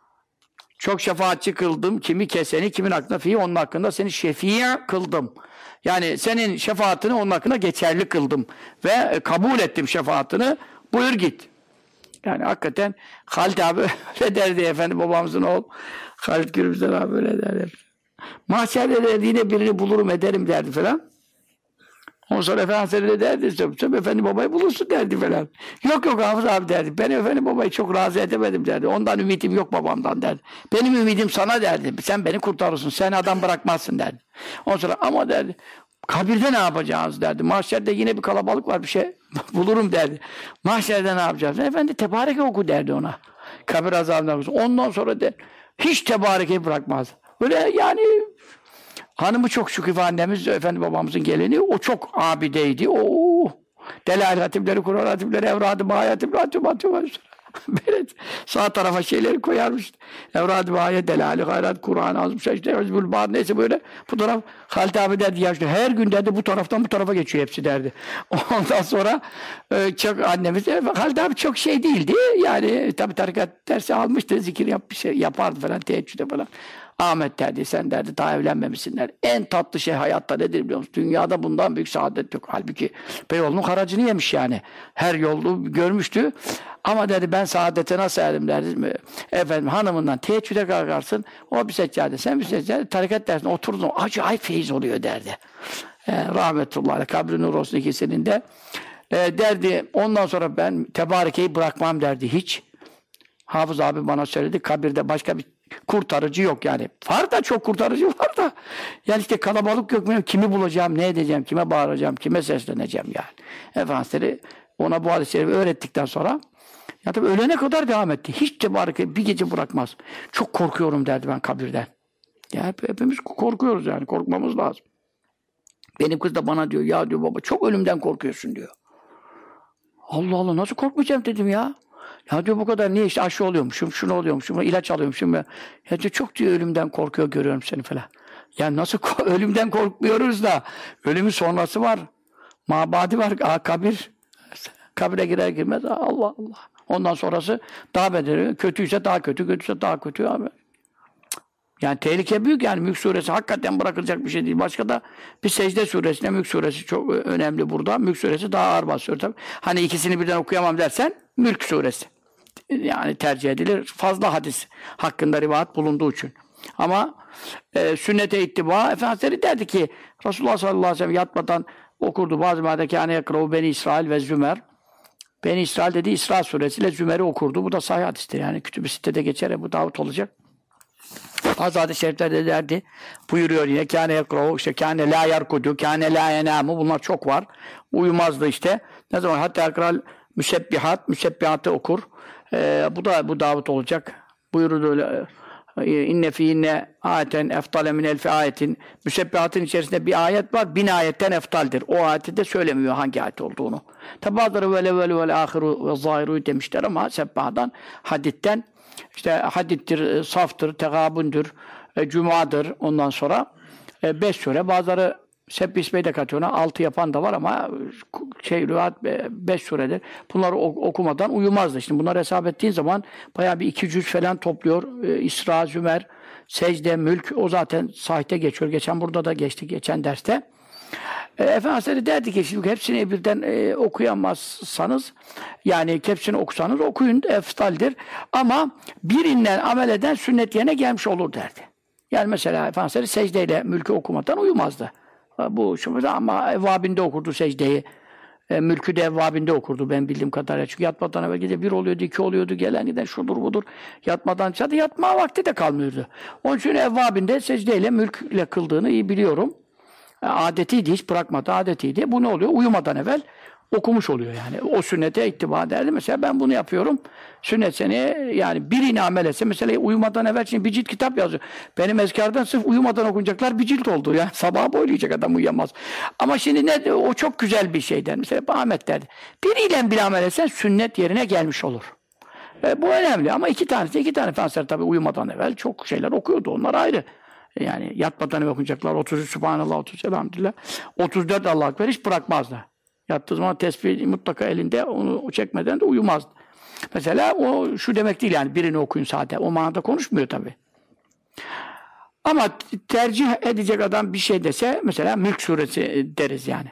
Çok şefaatçi kıldım. Kimi keseni, kimin hakkında fihi, onun hakkında seni şefii kıldım. Yani senin şefaatini onun hakkında geçerli kıldım. Ve kabul ettim şefaatini. Buyur git. Yani hakikaten Halit abi öyle derdi efendim babamızın oğlu. Halit Gürbüzler abi öyle derdi. Mahşerde derdi yine birini bulurum ederim derdi falan. Ondan sonra Efendimiz de derdi tabii efendi babayı bulursun derdi falan. Yok Hafız abi derdi. Ben efendi babayı çok razı edemedim derdi. Ondan ümidim yok babamdan derdi. Benim ümidim sana derdi. Sen beni kurtarırsın. Sen adam bırakmazsın derdi. Ondan sonra ama derdi. Kabirde ne yapacağız derdi. Mahşerde yine bir kalabalık var bir şey bulurum derdi. Mahşerde ne yapacağız? Efendi tebareke oku derdi ona. Kabir azabından okusun. Ondan sonra de hiç tebarekeyi bırakmaz. Öyle yani hanımı çok Şükrife annemiz, efendi babamızın gelini, o çok abideydi. O Delal hatipleri, Kur'an hatipleri, Evrad-ı Bahaya hatipleri, böyle sağ tarafa şeyleri koyarmış. Evrad-ı Bahaya, Delal-i Hayrat, Kur'an azmış, işte Hizbul Bahar, neyse böyle bu taraf, Halit abi derdi ya işte her gün derdi bu taraftan bu tarafa geçiyor hepsi derdi. Ondan sonra çok annemiz, Halit abi çok şey değildi. Yani tabi tarikat dersi almıştı, zikir bir şey yapardı falan, teheccüde falan. Ahmet derdi, sen derdi daha evlenmemişsin derdi. En tatlı şey hayatta nedir biliyor musun? Dünyada bundan büyük saadet yok. Halbuki Beyoğlu'nun haracını yemiş yani. Her yolu görmüştü. Ama dedi ben saadete nasıl erdim derdi. Efendim hanımından teheccüde kalkarsın. O bir seccade, sen bir seccade. Tarikat dersine oturdun. Acayip feyiz oluyor derdi. Rahmetullahi kabri nur olsun ikisinin de. Derdi ondan sonra ben tebarekeyi bırakmam derdi hiç. Hafız abi bana söyledi. Kabirde başka bir kurtarıcı yok yani. Var da çok kurtarıcı var da. Yani işte kalabalık yok. Kimi bulacağım, ne edeceğim, kime bağıracağım, kime sesleneceğim yani. Efendimiz ona bu hadis-i şerifi öğrettikten sonra ya tabii ölene kadar devam etti. Hiç tebarek bir gece bırakmaz. Çok korkuyorum derdi ben kabirden. Ya hepimiz korkuyoruz yani. Korkmamız lazım. Benim kız da bana diyor ya diyor baba çok ölümden korkuyorsun diyor. Allah Allah nasıl korkmayacağım dedim ya. Ya diyor bu kadar niye işte aşı oluyormuşum, şunu oluyormuşum, ilaç alıyormuşum. Ya diyor çok diyor ölümden korkuyor görüyorum seni falan. Ya nasıl ölümden korkmuyoruz da ölümün sonrası var. Mabadi var, kabir. Kabire girer girmez Allah Allah. Ondan sonrası daha bedeli. Kötüyse daha kötü, kötüyse daha kötü abi. Yani tehlike büyük yani Mülk suresi hakikaten bırakılacak bir şey değil. Başka da bir secde suresine Mülk suresi çok önemli burada. Mülk suresi daha ağır basıyor tabii. Hani ikisini birden okuyamam dersen Mülk suresi. Yani tercih edilir. Fazla hadis hakkında rivayet bulunduğu için. Ama sünnete ittiba Efendimiz derdi ki Resulullah sallallahu aleyhi ve sellem yatmadan okurdu. Bazı mâdekâne yakravu Beni İsrail ve Zümer. Beni İsrail dedi İsra suresiyle Zümer'i okurdu. Bu da sahih hadistir. Yani Kütüb-i Sitte'de geçer Ebu Davud olacak. Bazı hadis-i şeriflerde derdi. Buyuruyor yine kâne yakravu işte kâne lâ yarkudu kâne lâ yenâmu bunlar çok var. Uyumazdı işte. Ne zaman hatta yakral müsebbihatı okur. Bu da bu Davud olacak. Buyurdu öyle. İnne fînne ayeten eftale min elfi ayetin. Müsebbihatın içerisinde bir ayet var. 1000 ayetten eftaldir. O ayeti de söylemiyor hangi ayet olduğunu. Tabi bazıları ve ahiru ve zahiru demişler ama sebbahadan haditten işte hadittir, saftır, tegabündür, cumadır ondan sonra 5 sure. Bazıları Sebbismeyi de katıyor. 6 yapan da var ama rivayet 5 suredir. Bunları okumadan uyumazdı. Şimdi bunları hesap ettiğin zaman bayağı bir 2 cüz falan topluyor. İsra, Zümer, Secde, Mülk o zaten sahte geçiyor. Geçen burada da geçti geçen derste. Efendimiz derdi ki şimdi hepsini birden okuyamazsanız yani hepsini okusanız okuyun eftaldir. Ama birinden amel eden sünnet yerine gelmiş olur derdi. Yani mesela Efendimiz secdeyle mülkü okumadan uyumazdı. Bu şu ama evvabinde okurdu secdeyi. Mülkü de evvabinde okurdu ben bildiğim kadarıyla. Çünkü yatmadan evvel gece 1 oluyordu, 2 oluyordu, gelen giden şudur budur. Yatmadan zaten yatma vakti de kalmıyordu. Onun için evvabinde secdeyle mülkle kıldığını iyi biliyorum. Adetiydi, hiç bırakmadı, adetiydi. Bu ne oluyor? Uyumadan evvel okumuş oluyor yani. O sünnete ittiba ederdi. Mesela ben bunu yapıyorum. Sünnet seneye yani birine amel etse, mesela uyumadan evvel şimdi bir cilt kitap yazıyor. Benim ezkardan sırf uyumadan okunacaklar bir cilt oldu. Yani sabaha boylayacak adam uyuyamaz. Ama şimdi ne? O çok güzel bir şey der. Mesela Ahmet derdi. Biriyle bir amel etsen sünnet yerine gelmiş olur. Bu önemli ama iki tane Efendimiz tabii uyumadan evvel çok şeyler okuyordu. Onlar ayrı. Yani yatmadan evvel okunacaklar. 33 Sübhanallah, 30 Elhamdülillah. 34 Allahu Ekber hiç bırakmazdı. Yattığı zaman tesbih mutlaka elinde, onu çekmeden de uyumazdı. Mesela o şu demek değil yani birini okuyun sadece. O manada konuşmuyor tabii. Ama tercih edecek adam bir şey dese mesela Mülk suresi deriz yani.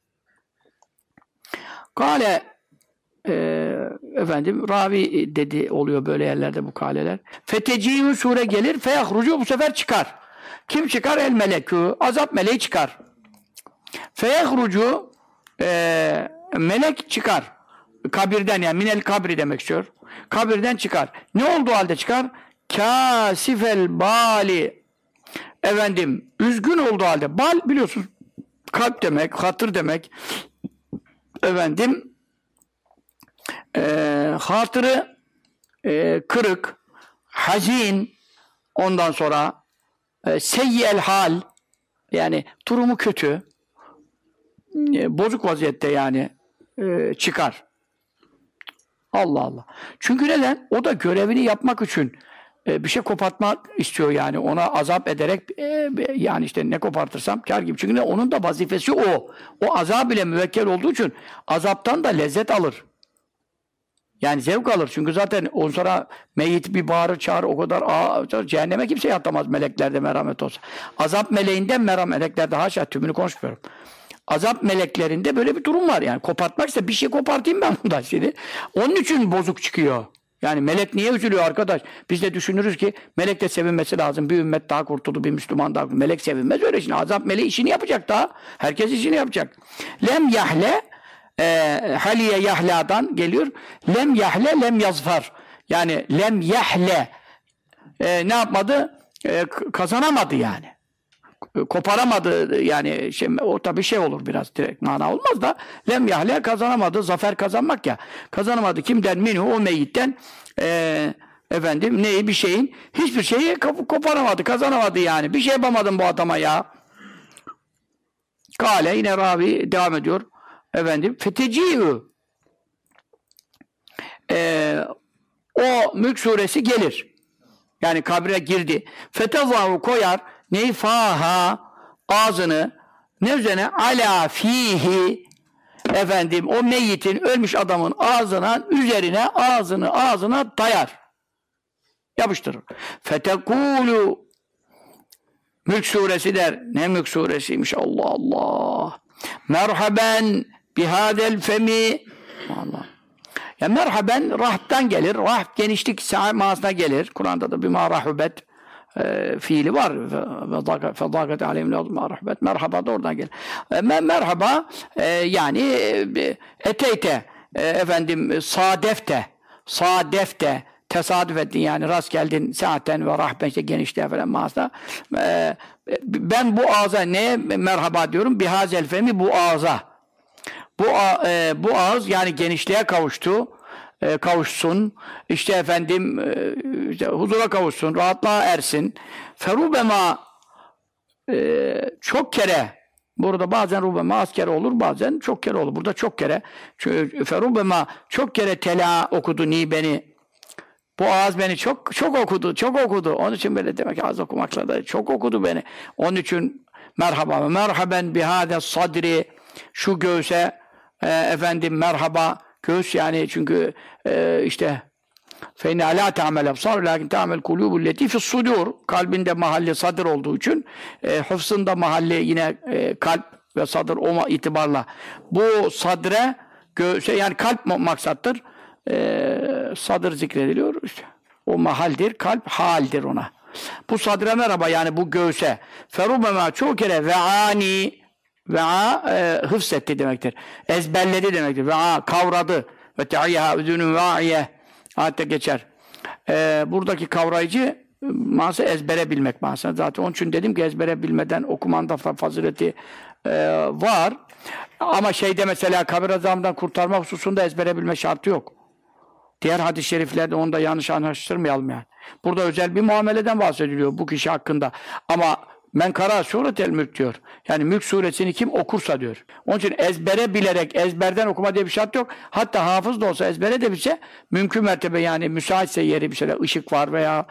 Kale efendim ravi dedi oluyor böyle yerlerde bu kaleler. Feteciyyü sure gelir feyahrucu bu sefer çıkar. Kim çıkar? El melekü. Azap meleği çıkar. Feyahrucu melek çıkar. Kabirden yani minel kabri demek istiyor. Kabirden çıkar. Ne olduğu halde çıkar? Kâsifel bali. Efendim üzgün olduğu halde. Bal biliyorsunuz kalp demek, hatır demek. Efendim hatırı kırık, hazin, ondan sonra seyyel hal yani durumu kötü, bozuk vaziyette yani çıkar. Allah Allah. Çünkü neden? O da görevini yapmak için bir şey kopartmak istiyor yani. Ona azap ederek yani işte ne kopartırsam kâr gibi. Çünkü onun da vazifesi o. O azab ile müvekkel olduğu için azaptan da lezzet alır. Yani zevk alır. Çünkü zaten on sonra meyyit bir bağırır çağır o kadar cehenneme kimse atamaz meleklerde merhamet olsa. Azap meleğinden meleklerde haşa tümünü konuşmuyorum. Azap meleklerinde böyle bir durum var yani. Kopartmak ise bir şey kopartayım ben bundan şimdi. Onun için bozuk çıkıyor. Yani melek niye üzülüyor arkadaş? Biz de düşünürüz ki melek de sevinmesi lazım. Bir ümmet daha kurtuldu, bir Müslüman daha kurtuldu. Melek sevinmez öyle şimdi. Azap meleği işini yapacak daha. Herkes işini yapacak. Lem yahle haliye yahla'dan geliyor. Lem yahle lem yazfar. Yani lem yahle ne yapmadı? Kazanamadı yani. Koparamadı yani o tabii şey olur biraz direkt mana olmaz da lem yahle kazanamadı. Zafer kazanmak ya. Kazanamadı. Kimden? Minhu o meyyitten efendim neyi bir şeyin hiçbir şeyi koparamadı. Kazanamadı yani. Bir şey yapamadım bu adama ya. Kale yine ravi devam ediyor. Efendim feteci'ü o Mülk suresi gelir. Yani kabre girdi. Fetezahu koyar neyi faha ağzını ne üzerine ala fihi efendim o meyyitin ölmüş adamın ağzına üzerine ağzına dayar. Yapıştırır. Fetekulu Mülk suresi der. Ne Mülk suresiymiş Allah Allah. Merhaben bihadel femi Allah. Ya merhaben rahptan gelir. Rahp genişlik manasına gelir. Kur'an'da da bir marahubet fiili var. Fedâket aleyhim ma rahbet. Merhaba da oradan gelir. Merhaba yani eteyte efendim sadefte tesadüf ettin yani rast geldin saaten ve rahben işte genişliğe falan manasında. Ben bu ağza neye merhaba diyorum? Bihazel femi bu ağza. Bu ağız yani genişliğe kavuşsun. İşte efendim işte huzura kavuşsun, rahatlığa ersin. Ferubema çok kere burada bazen rubema az kere olur, bazen çok kere olur. Burada çok kere. Ferubema çok kere tela okudu ni beni. Bu ağız beni çok okudu. Onun için böyle demek ki az okumakla da çok okudu beni. Onun için merhaba ve merhaben bihâde sadri, şu göğse efendim merhaba, göğüs yani çünkü işte فَاِنَّا لَا تَعْمَلْ اَبْصَارُ لَاكِنْ تَعْمَلْ قُلُوبُ الَّتِي فِي الصُّدُورِ, kalbinde mahalli sadır olduğu için hıfzında mahalli yine kalp ve sadır olma itibarla bu sadre göğse yani kalp maksattır. Sadır zikrediliyor işte. O mahaldir, kalp haldir ona. Bu sadre merhaba yani bu göğse. Ferubema çoğu kere ve'ani, ve'a hıfzetti demektir. Ezberledi demektir. Ve'a kavradı. Ve te'iyyeha üzünün ve'iye. Ayette geçer. Buradaki kavrayıcı manası ezbere bilmek manası. Zaten onun için dedim ki ezbere bilmeden okumanda fazileti var. Ama şeyde mesela kabir azabından kurtarma hususunda ezbere bilme şartı yok. Diğer hadis-i şeriflerde onu da yanlış anlaştırmayalım yani. Burada özel bir muameleden bahsediliyor bu kişi hakkında. Ama men kara suretel mülk diyor. Yani Mülk suresini kim okursa diyor. Onun için ezbere bilerek ezberden okuma diye bir şart yok. Hatta hafız da olsa ezbere de bilse mümkün mertebe yani müsaitse yeri bir şeyler ışık var veya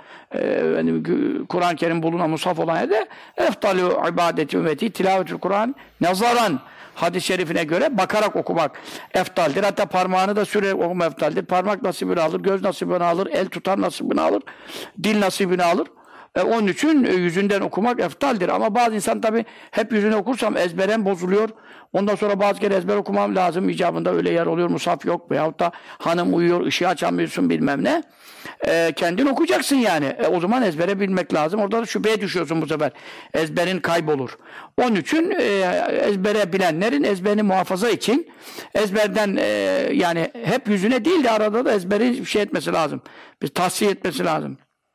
Kur'an-ı Kerim bulunan mushaf olan yerde eftalu ibadeti ümmeti tilavetül Kur'an nazaran hadis-i şerifine göre bakarak okumak eftaldir. Hatta parmağını da sürerek okuma eftaldir. Parmak nasibini alır, göz nasibini alır, el tutar nasibini alır, dil nasibini alır. Onun için yüzünden okumak eftaldir. Ama bazı insan tabi hep yüzüne okursam ezberem bozuluyor. Ondan sonra bazı kere ezber okumam lazım. İcabında öyle yer oluyor, musaf yok. Veyahut da hanım uyuyor, ışığı açamıyorsun bilmem ne. Kendin okuyacaksın yani. O zaman ezbere bilmek lazım. Orada da şüpheye düşüyorsun bu sefer. Ezberin kaybolur. Onun için ezbere bilenlerin ezberini muhafaza için ezberden yani hep yüzüne değil de arada da ezberi şey etmesi lazım. Bir tahsiye etmesi lazım.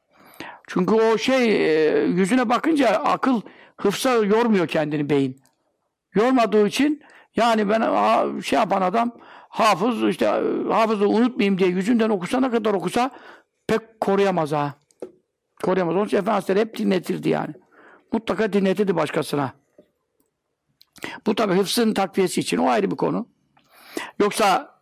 Çünkü o yüzüne bakınca akıl hıfza yormuyor kendini beyin. Yormadığı için yani ben şey yapan adam hafız işte hafızı unutmayayım diye yüzünden okusa ne kadar okusa pek koruyamaz ha. Koruyamaz. Onun için Efendimiz hep dinletirdi yani. Mutlaka dinletirdi başkasına. Bu tabi hıfzın takviyesi için o ayrı bir konu. Yoksa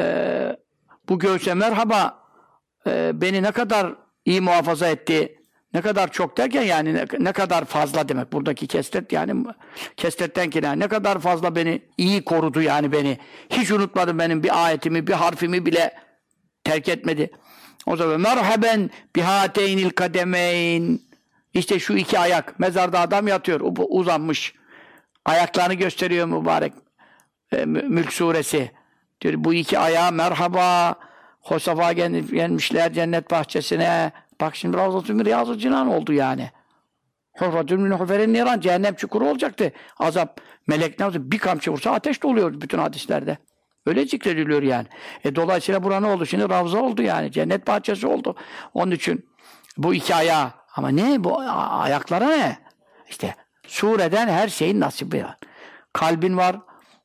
bu göğse merhaba beni ne kadar iyi muhafaza etti. Ne kadar çok derken yani ne kadar fazla demek. Buradaki kesret yani kesretten ki ne kadar fazla beni iyi korudu yani beni. Hiç unutmadı benim bir ayetimi, bir harfimi bile terk etmedi. O zaman merhaben bihateynil kademeyn. İşte şu iki ayak. Mezarda adam yatıyor, uzanmış. Ayaklarını gösteriyor mübarek. Mülk suresi. Diyor bu iki ayağa merhaba. Hosafa gelmişler cennet bahçesine. Bak şimdi Ravzatü Riyaz-ı Cinan oldu yani. Hurratü min huferin niran. Cehennem çukuru olacaktı. Azap. Melek ne olacak? Bir kamçı vursa ateş doluyor bütün hadislerde. Öyle zikrediliyor yani. Dolayısıyla bura ne oldu? Şimdi Ravza oldu yani. Cennet bahçesi oldu. Onun için bu iki ayağı. Ama ne? Bu ayaklara ne? İşte sureden her şeyin nasibi var. Kalbin var.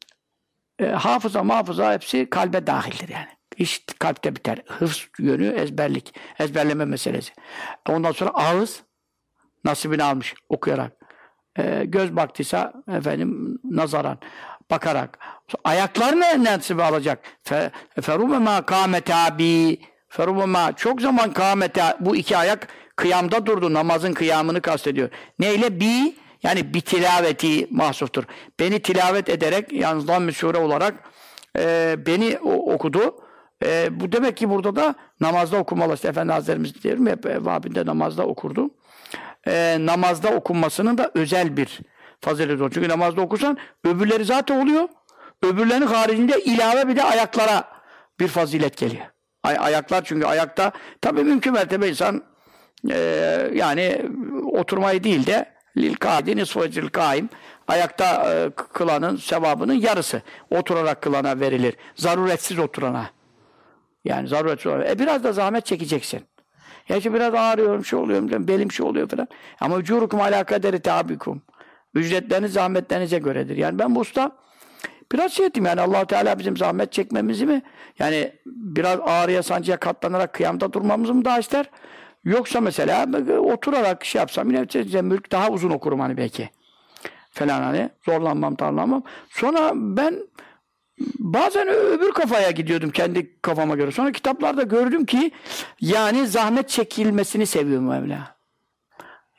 Hafıza hepsi kalbe dahildir yani. İş kalpte biter. Hıfz yönü ezberlik. Ezberleme meselesi. Ondan sonra ağız nasibini almış okuyarak. Göz baktıysa efendim nazaran bakarak. Ayaklar ne nasibi alacak? Ferumema kâmete abi. Ferumema çok zaman kâmete bu iki ayak kıyamda durdu. Namazın kıyamını kastediyor. Neyle? Yani bir tilaveti mahsuftur. Beni tilavet ederek yalnız zamm-ı sure olarak beni okudu. Bu demek ki burada da namazda okumalı. İşte Efendi Hazretlerimiz diyorum hep Vahabinde namazda okurdu. Namazda okunmasının da özel bir fazileti olur. Çünkü namazda okursan öbürleri zaten oluyor. Öbürlerinin haricinde ilave bir de ayaklara bir fazilet geliyor. Ayaklar çünkü ayakta tabii mümkün mertebe insan yani oturmayı değil de lil kaidi nisfecil kaim ayakta kılanın sevabının yarısı oturarak kılana verilir. Zaruretsiz oturana. Yani zaruretsiz olarak. Biraz da zahmet çekeceksin. Ya işte biraz ağrıyorum, şey oluyor, belim şey oluyor falan. Ama ücurukum alâ kaderi tabikum. Ücretleriniz zahmetlerinize göredir. Yani ben bu usta biraz şey ettim yani Allah-u Teala bizim zahmet çekmemizi mi? Yani biraz ağrıya sancıya katlanarak kıyamda durmamızı mı daha ister? Yoksa mesela oturarak şey yapsam yine mülk daha uzun okurum hani belki. Falan hani zorlanmam, tarlanmam. Sonra ben bazen öbür kafaya gidiyordum kendi kafama göre. Sonra kitaplarda gördüm ki yani zahmet çekilmesini seviyor Mevla.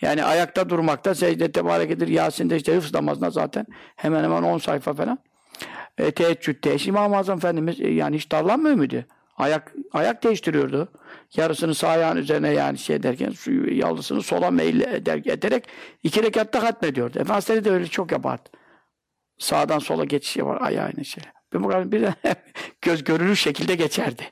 Yani ayakta durmakta, secde tebarekedir, Yasin'de işte hıfz namazında zaten hemen hemen 10 sayfa falan. Teheccüdde İmam-ı Azam Efendimiz yani hiç darlanmıyor muydu? Ayak değiştiriyordu. Yarısını sağ ayağın üzerine yani şey derken yalısını sola ederek 2 rekatta hatmediyordu. Efendimiz de öyle çok yapardı. Sağdan sola geçiş yapar ayağını şey. Bir de göz görünür şekilde geçerdi.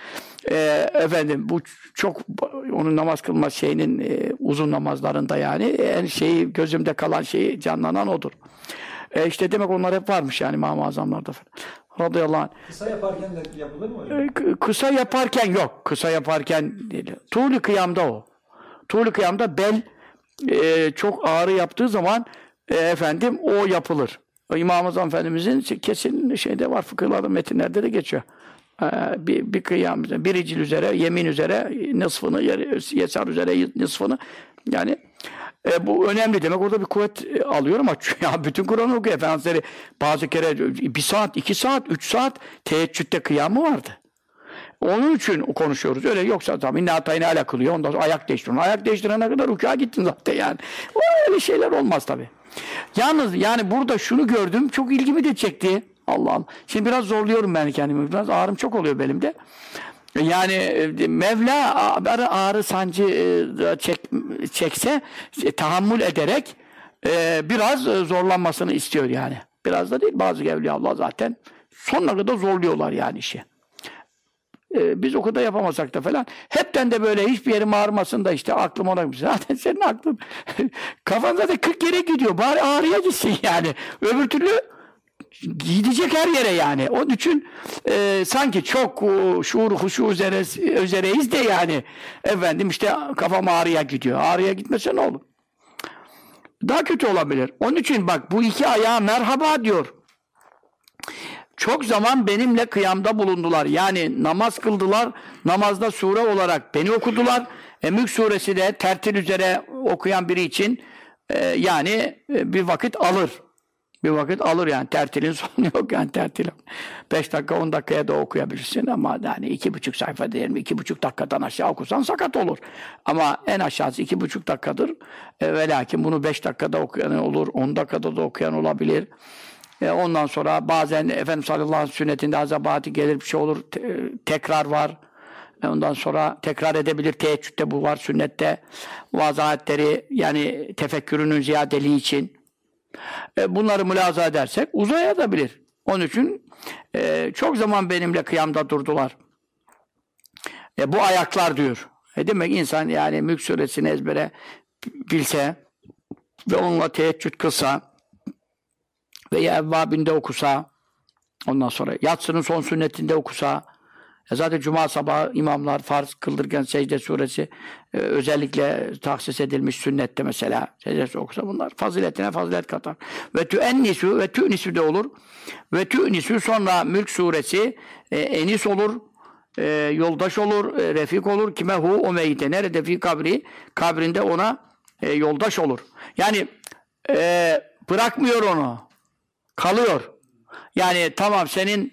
Efendim bu çok onun namaz kılma şeyinin uzun namazlarında yani en şeyi gözümde kalan şeyi canlanan odur. İşte demek onlar hep varmış yani İmam-ı Azamlarda falan. Radıyallahu anh. Kısa yaparken de yapılır mı hocam? Kısa yaparken yok. Kısa yaparken değil. Tuğlu kıyamda o. Tuğlu kıyamda bel çok ağrı yaptığı zaman efendim o yapılır. İmam-ı Azam Efendimizin kesin şeyde var, fıkıhlarda, metinlerde de geçiyor. Bir kıyam, bir icil üzere, yemin üzere, nısfını, yesar üzere nısfını yani bu önemli demek. Orada bir kuvvet alıyor ama ya bütün Kur'an'ı okuyor. Efendimizleri bazı kere 1 saat, 2 saat, 3 saat teheccüde kıyamı vardı. Onun için konuşuyoruz. Öyle yoksa tabii inna atayna ala kılıyor. Ondan sonra ayak değiştiriyor. Ayak değiştirene kadar rükûa gittin zaten yani. O öyle şeyler olmaz tabii. Yalnız yani burada şunu gördüm. Çok ilgimi de çekti. Allah Allah. Şimdi biraz zorluyorum ben kendimi. Biraz ağrım çok oluyor belimde. Yani Mevla ağrı sancı çekse tahammül ederek biraz zorlanmasını istiyor yani. Biraz da değil. Bazı evliyaullah zaten sonuna kadar zorluyorlar yani işi. Biz o kadar yapamasak da falan. Hepten de böyle hiçbir yerim ağrımasın da işte aklım ona gidiyor. Zaten senin aklın kafan zaten 40 yere gidiyor. Bari ağrıya gitsin yani. Öbür türlü gidecek her yere yani. Onun için sanki çok şuur, huşu üzereyiz de yani. Efendim işte kafam ağrıya gidiyor. Ağrıya gitmese ne olur? Daha kötü olabilir. Onun için bak bu 2 ayağa merhaba diyor. Çok zaman benimle kıyamda bulundular. Yani namaz kıldılar. Namazda sure olarak beni okudular. Mülk suresi de tertil üzere okuyan biri için yani bir vakit alır. Bir vakit alır yani. Tertilin sonu yok yani tertil. 5 dakika 10 dakikaya da okuyabilirsin ama yani 2,5 sayfa diyelim 2,5 dakikadan aşağı okusan sakat olur. Ama en aşağısı 2,5 dakikadır. Ve lakin bunu 5 dakikada okuyan olur, 10 dakikada da okuyan olabilir. Ondan sonra bazen Efendimiz sallallahu aleyhi ve sellem sünnetinde azabati gelir bir şey olur. Tekrar var. Ondan sonra tekrar edebilir. Teheccüde bu var. Sünnette vazahatleri yani tefekkürünün ziyadeliği için. Bunları mülaza edersek uzayabilir. Onun için çok zaman benimle kıyamda durdular. Bu ayaklar diyor. Demek insan yani Mülk suresini ezbere bilse ve onunla teheccüd kılsa veya evvabinde okusa, ondan sonra yatsının son sünnetinde okusa, zaten cuma sabahı imamlar farz kıldırırken secde suresi özellikle tahsis edilmiş sünnette mesela secde okusa bunlar faziletine fazilet katar. Ve tüennisu ve tü'nisu de olur. Ve tü'nisu sonra Mülk suresi enis olur, yoldaş olur, refik olur. Kime hu o meyite nerede fi kabri kabrinde ona yoldaş olur. Yani bırakmıyor onu. Kalıyor. Yani tamam senin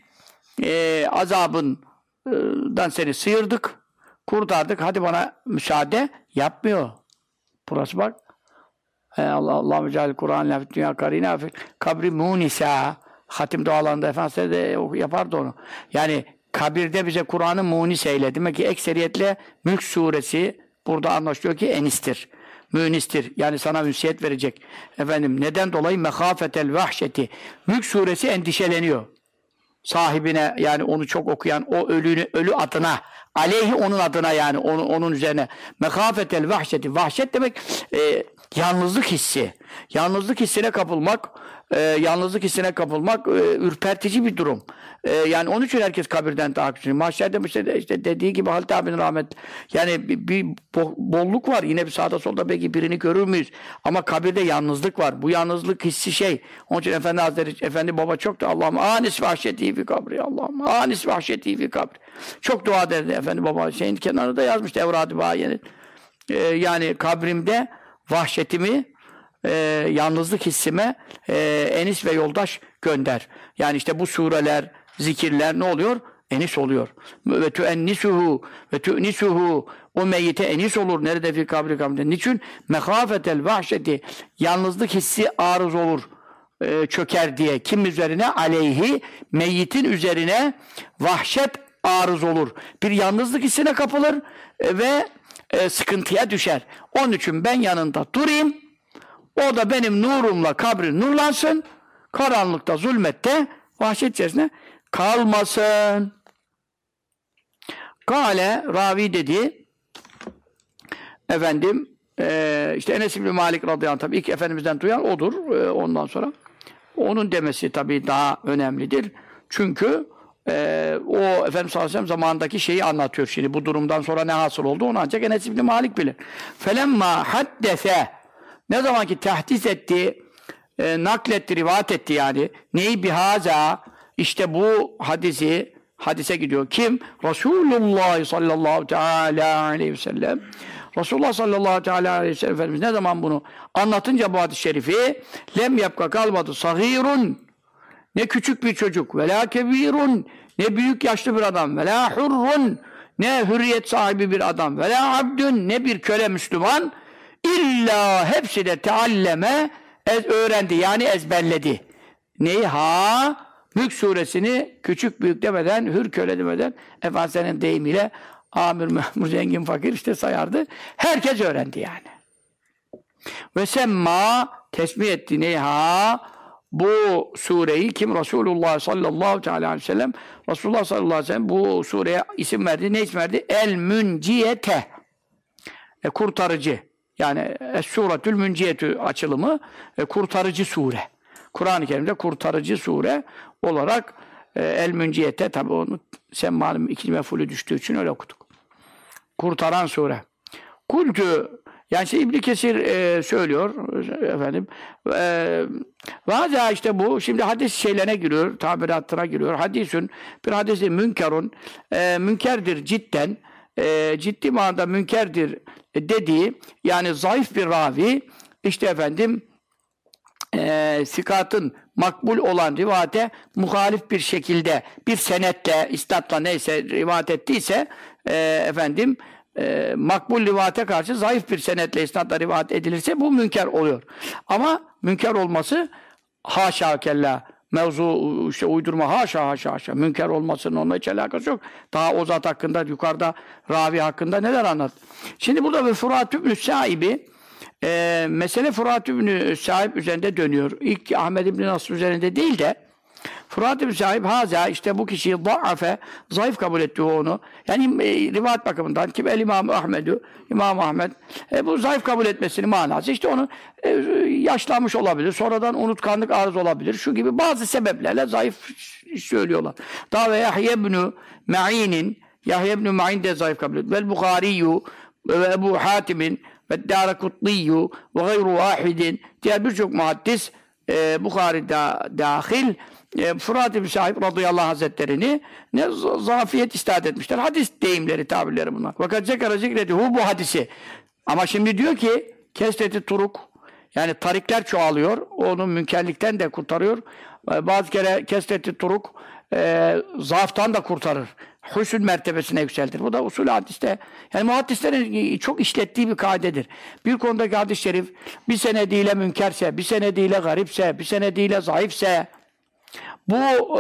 azabından seni sıyırdık, kurtardık. Hadi bana müsaade yapmıyor. Burası bak. Allah mücadele Kur'an lafı dünya karine kabri munisa. Hatim dualarında Efendimiz de yapardı onu. Yani kabirde bize Kur'an'ı munis eyle. Demek ki ekseriyetle Mülk suresi burada anlaşılıyor ki enistir. Münistir. Yani sana ünsiyet verecek. Efendim neden dolayı? Mehafetel vahşeti. Mülk suresi endişeleniyor. Sahibine yani onu çok okuyan o ölü adına aleyhi onun adına yani onun üzerine mehafetel vahşeti. Vahşet demek yalnızlık hissi. Yalnızlık hissine kapılmak ürpertici bir durum. Yani onun için herkes kabirden daha küçük. Mahşerde işte dediği gibi Halit abinin rahmet yani bir bolluk var. Yine bir sağda solda belki birini görür müyüz? Ama kabirde yalnızlık var. Bu yalnızlık hissi şey. Onun için Efendi Hazretleri, Efendi Baba çok da Allah'ım anis vahşeti fi kabri. Allah'ım anis vahşeti fi kabri. Çok dua ederdi Efendi Baba. Şeyin kenarında yazmıştı Evrad-ı Bayiye'nin. Yani kabrimde vahşetimi yalnızlık hissime enis ve yoldaş gönder. Yani işte bu sureler, zikirler ne oluyor? enis oluyor. Ve tuennisuhu ve tu'nisuhu, o meyyite enis olur. Nerede fi kabri kabrinde? Niçin? Mehafetel vahşeti, yalnızlık hissi arız olur, çöker diye. Kim üzerine? Aleyhi, meyyitin üzerine vahşet arız olur. Bir yalnızlık hissine kapılır ve sıkıntıya düşer. Onun için ben yanında durayım, o da benim nurumla kabri nurlansın, karanlıkta, zulmette, vahşet içerisinde kalmasın. Kale, ravi dedi, efendim, işte Enes İbni Malik radıyallahu anh, tabii ilk Efendimiz'den duyan odur. Ondan sonra onun demesi tabii daha önemlidir. Çünkü o Efendimiz sallallahu aleyhi ve sellem zamanındaki şeyi anlatıyor şimdi. Bu durumdan sonra ne hasıl oldu onu ancak Enes İbni Malik bilir. Felemma haddese, ne zaman ki tehdis etti, nakletti, rivayet etti yani. Neyi bihaza, işte bu hadise gidiyor. Kim? Resulullah sallallahu teala aleyhi ve sellem. Resulullah sallallahu teala aleyhi ve sellem Efendimiz ne zaman bunu anlatınca bu hadis-i şerifi, lem yapka kalmadı sagirun, ne küçük bir çocuk, ve la kebirun, ne büyük yaşlı bir adam, ve la hurrun, ne hürriyet sahibi bir adam, ve la abdün, ne bir köle Müslüman, illa hepsi de tealleme, öğrendi yani ezberledi. Neyi? Mülk suresini küçük büyük demeden, hür köle demeden, Efendimiz'in deyimiyle amir, memur, zengin, fakir işte sayardı. Herkes öğrendi yani. Ve semma, tesmih etti neyi? Bu sureyi kim? Resulullah sallallahu aleyhi ve sellem. Resulullah sallallahu aleyhi ve sellem bu sureye isim verdi. Ne isim verdi? El-Münciyete. Kurtarıcı. Yani Es-Suretül Münciyetü açılımı, kurtarıcı sure. Kur'an-ı Kerim'de kurtarıcı sure olarak El-Münciyete, tabi onu semmanın ikinci mef'ulü düştüğü için öyle okuduk. Kurtaran sure. Kultu, yani işte İbn Kesir söylüyor efendim. Vaza işte bu şimdi hadis şeylerine giriyor, tabiratına giriyor. Hadisun bir hadisi münkerun, münkerdir cidden, ciddi manada münkerdir dediği, yani zayıf bir ravi, işte efendim sikatın makbul olan rivayete muhalif bir şekilde bir senetle, isnatla neyse rivayet ettiyse efendim makbul rivayete karşı zayıf bir senetle, isnatla rivayet edilirse bu münker oluyor. Ama münker olması haşa kella, mevzu işte uydurma, haşa. Münker olmasının onunla hiç alakası yok. Daha o zat hakkında, yukarıda ravi hakkında neler anlat. Şimdi burada bir Fırat İbn-i Sahibi, mesele Fırat İbn-i Sahib üzerinde dönüyor. İlk Ahmed İbn Nasr üzerinde değil de Fırat İbn Sahib haza, işte bu kişiyi da'afe, zayıf kabul etti onu. Yani rivayet bakımından kim? İmam Ahmed'ü, İmam Ahmed bu zayıf kabul etmesinin manası işte onu yaşlanmış olabilir, sonradan unutkanlık arız olabilir, şu gibi bazı sebeplerle zayıf söylüyorlar. Daha ve Yahya ibn Ma'in'in, Yahya ibn Ma'in de zayıf kabul ediyor. Vel Bukhari'yu ve Ebu Hatim'in ve Dârekutli'yu ve gayru vahidin, diğer birçok muhaddis Bukhari'de dahil Fırat İbn Sahib radıyallahu anh hazretlerini ne zafiyet istat etmişler. Hadis deyimleri, tabirleri bunlar. Fakat zekara zikredihu, bu hadisi. Ama şimdi diyor ki kesreti turuk, yani tarikler çoğalıyor. Onu münkerlikten de kurtarıyor. Bazı kere kesreti turuk zaaftan da kurtarır. Hüsn mertebesine yükseltir. Bu da usul hadiste. Yani muhaddislerin çok işlettiği bir kaidedir. Bir konudaki hadis-i şerif bir senediyle münkerse, bir senediyle garipse, bir senediyle zayıfse, bu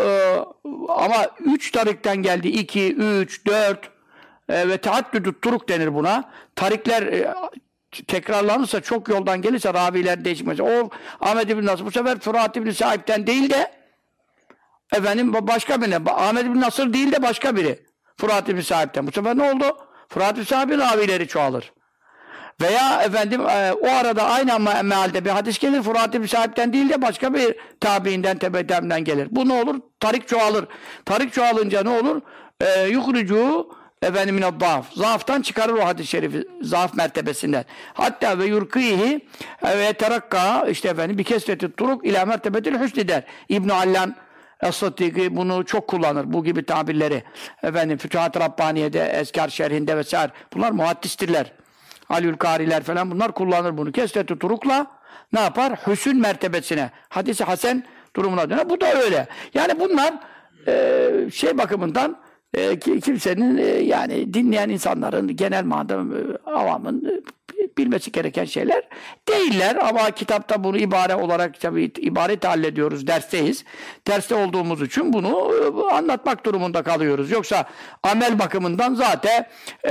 ama 3 tarikten geldi. 2, 3, 4 ve teaddüdü turuk denir buna. Tarikler tekrarlanırsa, çok yoldan gelirse, raviler değişmesi. O Ahmed İbn Nasr bu sefer Fırat İbn Sahib'den değil de efendim başka birine, Ahmed İbn Nasr değil de başka biri. Fırat İbn Sahib'den. Bu sefer ne oldu? Fırat İbn Sahib'in ravileri çoğalır. Veya efendim o arada aynı mealde bir hadis gelir, Fırat İbn Sahib'den değil de başka bir tabiinden, tebedemden gelir. Bu ne olur? Tarik çoğalır. Tarik çoğalınca ne olur? Yuhrucu efendim mined-dâf. Zaaftan çıkarır o hadis-i şerifi, zaaf mertebesinden. Hatta ve yurkihi ve terakka, işte efendim bir kesreti turuk ila mertebetil hüsnü der. İbn-i Allan Es-Sattîkî bunu çok kullanır, bu gibi tabirleri. Efendim Fütuhat-ı Rabbaniye'de, Ezkar şerhinde vesaire. Bunlar muhaddistirler. Aliül Kariler falan bunlar kullanır bunu. Kesret-i turukla ne yapar? Hüsn mertebesine, hadis-i hasen durumuna döner. Bu da öyle. Yani bunlar şey bakımından kimsenin yani dinleyen insanların genel manada avamın bilmesi gereken şeyler değiller ama kitapta bunu ibare olarak tabii ibare hallediyoruz, dersteyiz. Derste olduğumuz için bunu anlatmak durumunda kalıyoruz. Yoksa amel bakımından zaten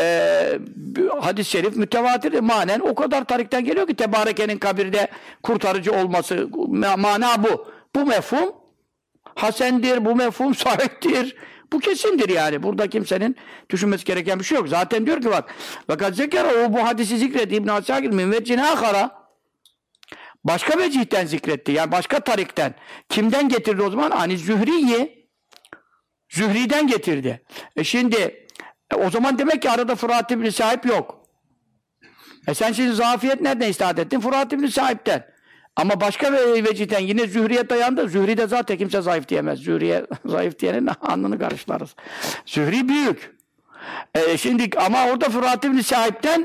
hadis-i şerif mütevatir manen o kadar tarikten geliyor ki Tebareke'nin kabirde kurtarıcı olması mana bu. Bu mefhum hasendir, bu mefhum sahiptir. Bu kesindir yani. Burada kimsenin düşünmesi gereken bir şey yok. Zaten diyor ki bak fakat zekera bu hadisi zikretti İbn Asakir min vecine akara başka vecihten zikretti. Yani başka tarikten. Kimden getirdi o zaman? Hani Zühri'den getirdi. Şimdi o zaman demek ki arada Fırat İbn Sahip yok. Sen şimdi zafiyet nereden istat ettin? Fırat İbn Sahip'ten. Ama başka vecihten yine Zühri'ye dayandı. Zühri'de zaten kimse zayıf diyemez. Zühri'ye zayıf diyenin alnını karışlarız. Zühri büyük. Şimdi ama orada Fırat İbn Sahip'ten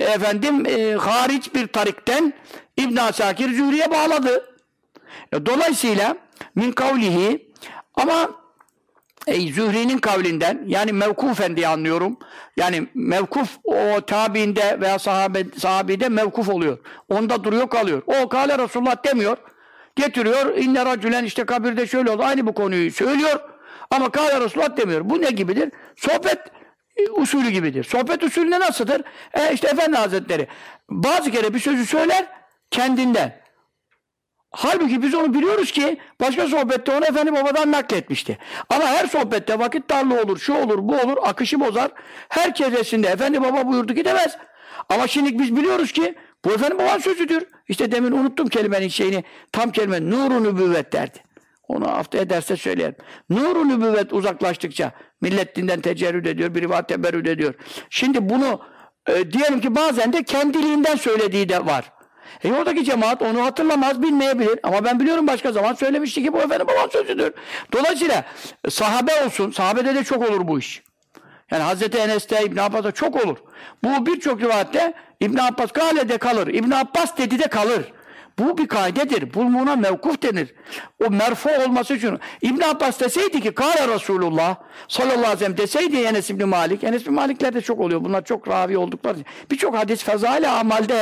hariç bir tarikten İbn Asakir Zühri'ye bağladı. Dolayısıyla min kavlihi ama Zühri'nin kavlinden yani mevkufen diye anlıyorum. Yani mevkuf o tabiinde veya sahabide mevkuf oluyor. Onda duruyor kalıyor. O kâle Resulullah demiyor. Getiriyor. İnne racülen işte kabirde şöyle oldu. Aynı bu konuyu söylüyor. Ama kâle Resulullah demiyor. Bu ne gibidir? Sohbet usulü gibidir. Sohbet usulüne nasıldır? İşte Efendi Hazretleri bazı kere bir sözü söyler kendinden. Halbuki biz onu biliyoruz ki başka sohbette onu Efendi Baba'dan nakletmişti. Ama her sohbette vakit darlığı olur, şu olur, bu olur, akışı bozar. Her keresinde Efendi Baba buyurdu ki demez. Ama şimdi biz biliyoruz ki bu Efendi Baba'nın sözüdür. İşte demin unuttum kelimenin şeyini, tam kelime nur-u nübüvvet derdi. Onu haftaya derste söyleyelim. Nur-u nübüvvet uzaklaştıkça millet dinden tecerrüd ediyor, bir rivayet teberrüd ediyor. Şimdi bunu diyelim ki bazen de kendiliğinden söylediği de var. Oradaki cemaat onu hatırlamaz, bilmeyebilir. Ama ben biliyorum başka zaman söylemişti ki bu Efendi Baba'nın sözüdür. Dolayısıyla sahabe olsun, sahabede de çok olur bu iş. Yani Hazreti Enes'te, İbn Abbas'ta çok olur. Bu birçok rivayette İbn Abbas kâlede kalır. İbn Abbas dedi de kalır. Bu bir kaidedir. Buna mevkuf denir. O merfu olması için. İbn Abbas deseydi ki kâle Resulullah sallallahu aleyhi ve sellem deseydi Enes İbn Malik. Enes İbn Malikler de çok oluyor. Bunlar çok ravi oldukları için. Birçok hadis fezail-i amalde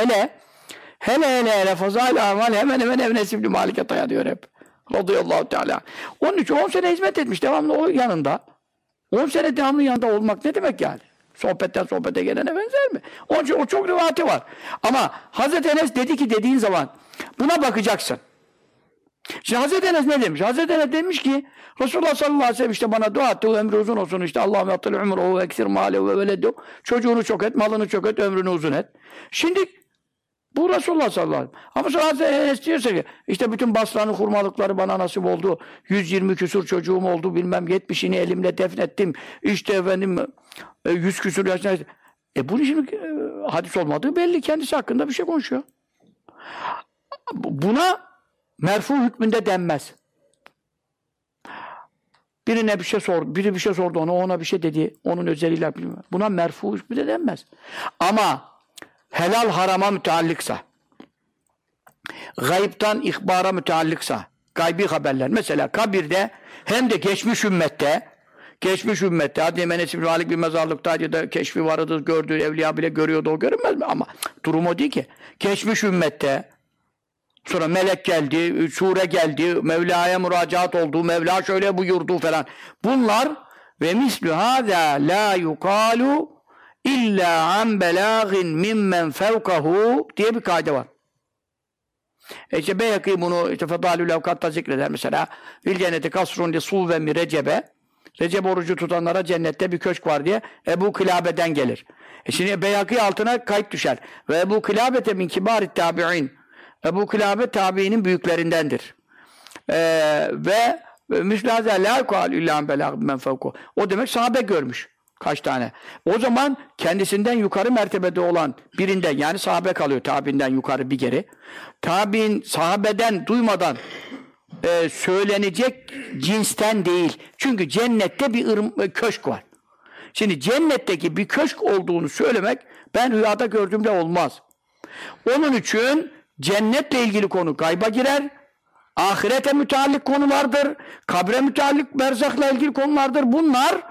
hele fazail-i amal hemen Enes İbn Malik'e dayanıyor hep. Radıyallahu teala. Onun için 10 sene hizmet etmiş. Devamlı o yanında. 10 sene devamlı yanında olmak ne demek yani? Sohbetten sohbete gelene benzer mi? Onun için o çok rivayeti var. Ama Hazreti Enes dedi ki dediğin zaman buna bakacaksın. Şimdi Hazreti Enes ne demiş? Hazreti Enes demiş ki Resulullah sallallahu aleyhi ve sellem işte bana dua etti. Ömrü uzun olsun işte. Allahümme atıl umruhu ve eksir mâlehu ve veledu. Çocuğunu çok et, malını çok et, ömrünü uzun et. Şimdi bu Resulullah sallallahu aleyhi ve sellem. Ama sonra Hazreti Enes diyorsa ki işte bütün Basra'nın hurmalıkları bana nasip oldu. 120 küsur çocuğum oldu. Bilmem 70'ini elimle defnettim. İşte efendim 100 küsur yaşında. Bunun şimdi hadis olmadığı belli. Kendisi hakkında bir şey konuşuyor. Buna merfu hükmünde denmez. Birine bir şey sordu. Biri bir şey sordu ona bir şey dedi. Onun özeliyle bilmem. Buna merfu hükmünde denmez. Ama helal harama müteallıksa, gayiptan ihbara müteallıksa, gaybi haberler, mesela kabirde hem de geçmiş ümmette, hadi Enes İbn Malik bir mezarlıktaydı da keşfi vardı, gördüğü evliya bile görüyordu, o görünmez mi? Ama durum o değil ki. Geçmiş ümmette, sonra melek geldi, sure geldi, Mevla'ya müracaat oldu, Mevla şöyle buyurdu falan. Bunlar ve mislü hâzâ lâ yukalu İlla an belâgin mimmen fevkahu diye bir kaide var. İşte Beyhekî bunu işte Fedâlül Evkat'ta zikreder mesela. Fil cenneti kasrun li suvvemi recebe. Recep orucu tutanlara cennette bir köşk var diye Ebu Kilabe'den gelir. Şimdi Beyhekî altına kayıt düşer. Ve Ebu Kilabete min kibârit tabi'in. Ebu Kilabe tabiinin büyüklerindendir. Ve müslâzâ lâ yukâl illâ an belâgin mimmen fevkahu. O demek sahabe görmüş. Kaç tane? O zaman kendisinden yukarı mertebede olan birinden yani sahabe kalıyor tabiinden yukarı bir geri. Tabiin sahabeden duymadan söylenecek cinsten değil. Çünkü cennette bir köşk var. Şimdi cennetteki bir köşk olduğunu söylemek ben rüyada gördüğümde olmaz. Onun için cennetle ilgili konu gayba girer. Ahirete müteallik konulardır. Kabre müteallik berzakla ilgili konulardır. Bunlar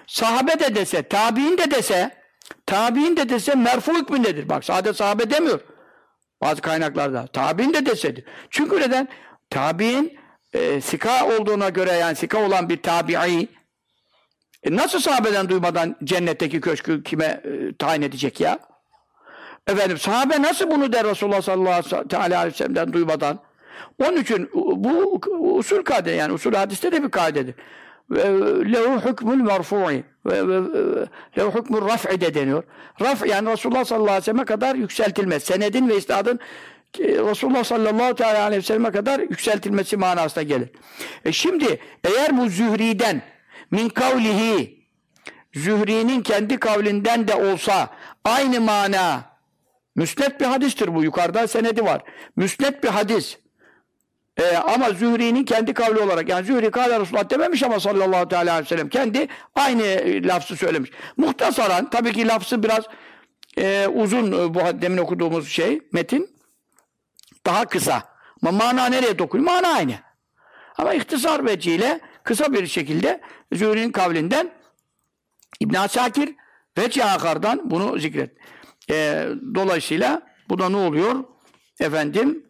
sahabe de dese, tabiin de dese merfu hükmündedir. Bak sadece sahabe demiyor. Bazı kaynaklarda. Tabiin de desedir. Çünkü neden? Tabiin sika olduğuna göre, yani sika olan bir tabi'i nasıl sahabeden duymadan cennetteki köşkü kime tayin edecek ya? Efendim sahabe nasıl bunu der Resulullah sallallahu aleyhi ve sellem'den duymadan? Onun için bu usul kaide, yani usul hadiste de bir kaidedir. Lehu hükmül merfu'i lehu hükmül raf'i de deniyor. Raf yani Resulullah sallallahu aleyhi ve selleme kadar yükseltilmez. Senedin ve isnadın Resulullah sallallahu aleyhi ve selleme kadar yükseltilmesi manasına gelir. Şimdi eğer bu Zühri'den min kavlihi, Zühri'nin kendi kavlinden de olsa aynı mana, müsned bir hadistir bu, yukarıda senedi var. Müsned bir hadis. Ama Zühri'nin kendi kavli olarak, yani Zühri kâle Resulullah dememiş ama sallallahu aleyhi ve sellem kendi aynı lafzı söylemiş. Muhtasaran, tabii ki lafzı biraz uzun, bu demin okuduğumuz metin daha kısa. Ama mana nereye dokunuyor? Mana aynı. Ama ihtisar vecihiyle kısa bir şekilde Zühri'nin kavlinden İbn Asakir ve Akar'dan bunu zikret. Dolayısıyla bu da ne oluyor? Efendim,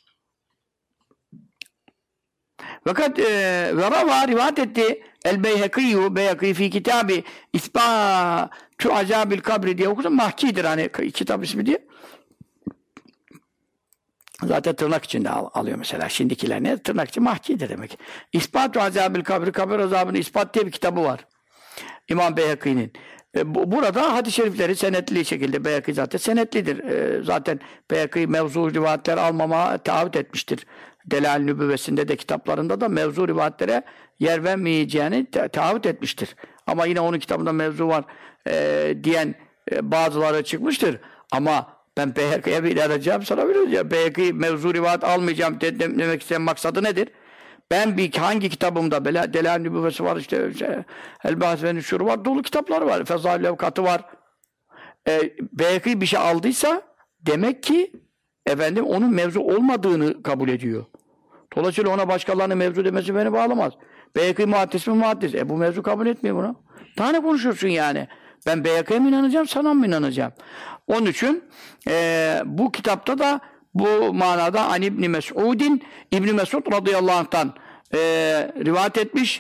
fakat ve rivayet etti el-Beyhekî, Beyhekî fi kitabı İsbâtu azâbil kabri diye okudum. Mahkidir hani kitap ismi diye. Zaten tırnak içinde alıyor mesela. Şimdikiler ne? Tırnak için mahkidir demek. İsbâtu azâbil kabri, kabir azabını ispat diye bir kitabı var. İmam Beyhekî'nin. Burada hadis-i şerifleri senetli şekilde, Beyhekî zaten senetlidir. Zaten Beyhekî mevzu rivayetler almama taahhüt etmiştir. Delal Nübüvvesinde de kitaplarında da mevzu rivayetlere yer vermeyeceğini taahhüt etmiştir. Ama yine onun kitabında mevzu var diyen bazıları çıkmıştır. Ama ben Beyhekî'ye bir arayacağım, sana biliyoruz. Beyhekî mevzu rivayet almayacağım demek isteyen maksadı nedir? Ben hangi kitabımda Delal Nübüvvesi var, işte El-Bahs ve Nüşur var, dolu kitapları var. Fezail Levkatı var. Beyhekî bir şey aldıysa demek ki efendim onun mevzu olmadığını kabul ediyor. Dolayısıyla ona başkalarının mevzu demesi beni bağlamaz. Beyhekî muhaddis mi muhaddis? Bu mevzu kabul etmiyor bunu. Daha ne konuşuyorsun yani? Ben Beyhekî'ye mi inanacağım, sana mı inanacağım? Onun için bu kitapta da bu manada an İbn Mes'udin, İbn Mes'ud radıyallahu anh'tan rivayet etmiş.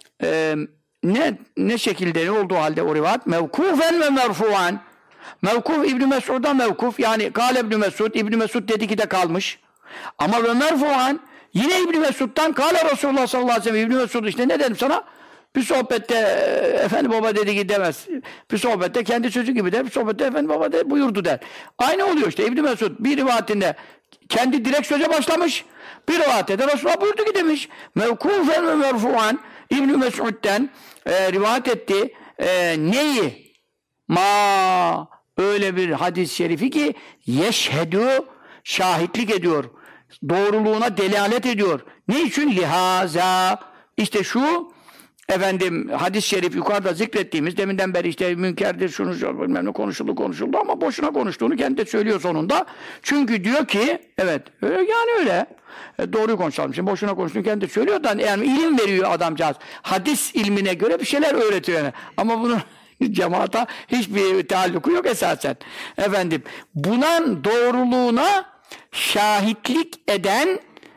Ne şekilde, ne olduğu halde o rivayet? Mevkufen ve merfuan. Mevkuf İbn Mes'ud'a mevkuf, yani kâle İbn Mes'ud, İbn Mes'ud dedi ki de kalmış. Ama ve merfuan yine İbn Mes'ud'dan kâle Resulullah sallallahu aleyhi ve sellem, İbn Mes'ud işte ne dedim sana? Bir sohbette efendi baba dedi ki demez. Bir sohbette kendi sözü gibi der. Bir sohbette efendi baba de buyurdu der. Aynı oluyor işte. İbn Mesud bir rivayetinde kendi direkt söze başlamış. Bir rivayette de Resulullah buyurdu ki demiş. Mevkufen ve merfuan İbn Mesud'den rivayet etti. Neyi? Öyle bir hadis-i şerifi ki yeşhedü, şahitlik ediyor. Doğruluğuna delalet ediyor. Ne için? Lihaza. İşte şu efendim hadis-i şerif yukarıda zikrettiğimiz, deminden beri işte münkerdir, şunu bilmem ne konuşuldu ama boşuna konuştuğunu kendi de söylüyor sonunda. Çünkü diyor ki evet yani öyle. Doğruyu konuşalım. Şimdi boşuna konuştuğunu kendi de söylüyor da yani ilim veriyor adamcağız. Hadis ilmine göre bir şeyler öğretiyor yani. Ama bunun cemaata hiçbir taalluku yok esasen. Efendim bunun doğruluğuna şahitlik eden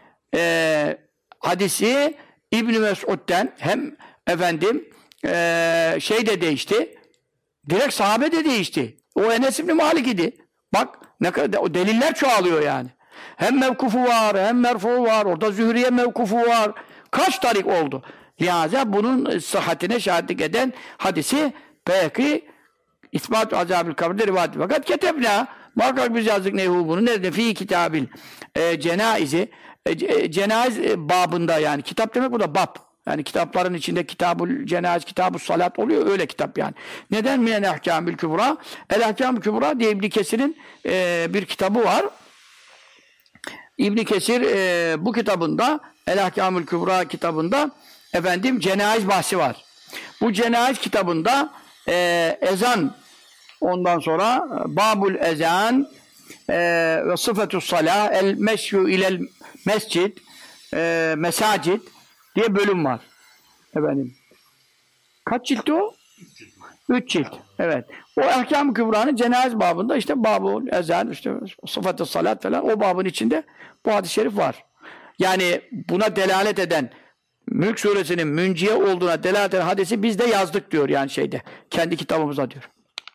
hadisi İbn Mes'ud'den hem efendim de değişti. Direkt sahabe de değişti. O Enes İbn Malik idi. Bak ne kadar o deliller çoğalıyor yani. Hem mevkufu var, hem merfu var. Orada Zühriye mevkufu var. Kaç tarik oldu? Lihaza bunun sıhhatine şahitlik eden hadisi Beyhekî İsbâtu azâbil kabirde rivayet. Fakat ketebnâ muhakkak biz yazdık nehu bunu. Nerede? Fî kitâbil cenaizi. Cenayiz babında, yani kitap demek burada bab. Yani kitapların içinde kitabul cenayiz, kitabul salat oluyor, öyle kitap yani. Neden? Minel ahkâmül kübra. El ahkâmül kübra diye İbn Kesir'in bir kitabı var. İbn Kesir bu kitabında, El ahkâmül kübra kitabında efendim cenayiz bahsi var. Bu cenayiz kitabında ezan, ondan sonra babul ezan ve sıfetus salah, el meşyu ilel mescid, mesacid diye bölüm var. Efendim. Kaç ciltti o? 3 cilt. Evet. O Ahkam-ı Kübra'nın cenaze babında işte babul ezan, işte sıfat-ı salat falan o babın içinde bu hadis-i şerif var. Yani buna delalet eden Mülk suresinin münciye olduğuna delalet eden hadisi biz de yazdık diyor yani şeyde. Kendi kitabımıza diyor.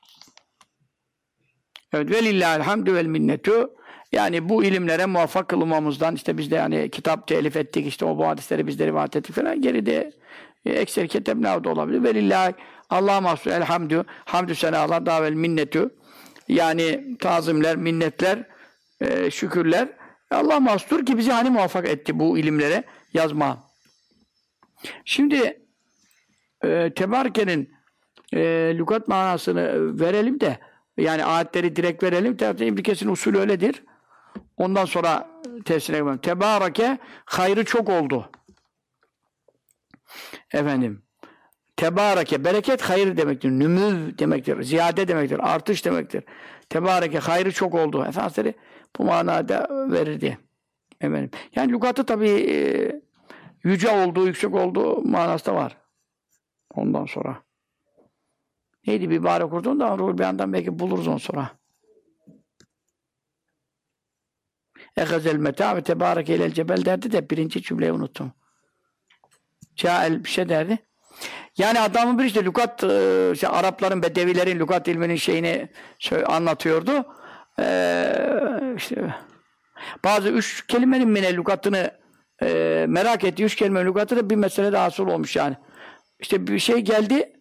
Evet. Velillahil hamdü vel minnetu. Yani bu ilimlere muvaffak kılmamızdan işte biz de yani kitap telif ettik işte o bu hadisleri biz de rivayet ettik falan geride ekseri ketebnâhu da olabilir. Velillahi Allah'a mahsus elhamdü hamdü senalar davel minnetu yani tazimler, minnetler, şükürler Allah mahsustur ki bizi hani muvaffak etti bu ilimlere yazma. Şimdi Tebarike'nin lügat manasını verelim de yani ayetleri direkt verelim. İbn Kesir'in usulü öyledir. Ondan sonra tefsirine gidelim. Tebareke hayrı çok oldu. Efendim. Tebareke bereket hayır demektir. Nümüv demektir. Ziyade demektir. Artış demektir. Tebareke hayrı çok oldu. Efendimiz bu manada verirdi. Efendim. Yani lügatı tabii yüce olduğu, yüksek olduğu manası da var. Ondan sonra. Neydi bir ibare kurdun da ruhul beyandan belki buluruz onu sonra. Ehazel meta ve tebareke ilel cebel derdi de birinci cümleyi unuttum. Câel bir şey derdi. Yani adamın bir işte lügat, işte Arapların, Bedevilerin lügat ilminin şeyini anlatıyordu. İşte bazı 3 kelimenin mine lügatını merak etti. 3 kelimenin lügatı da bir mesele de hasıl olmuş yani. İşte bir şey geldi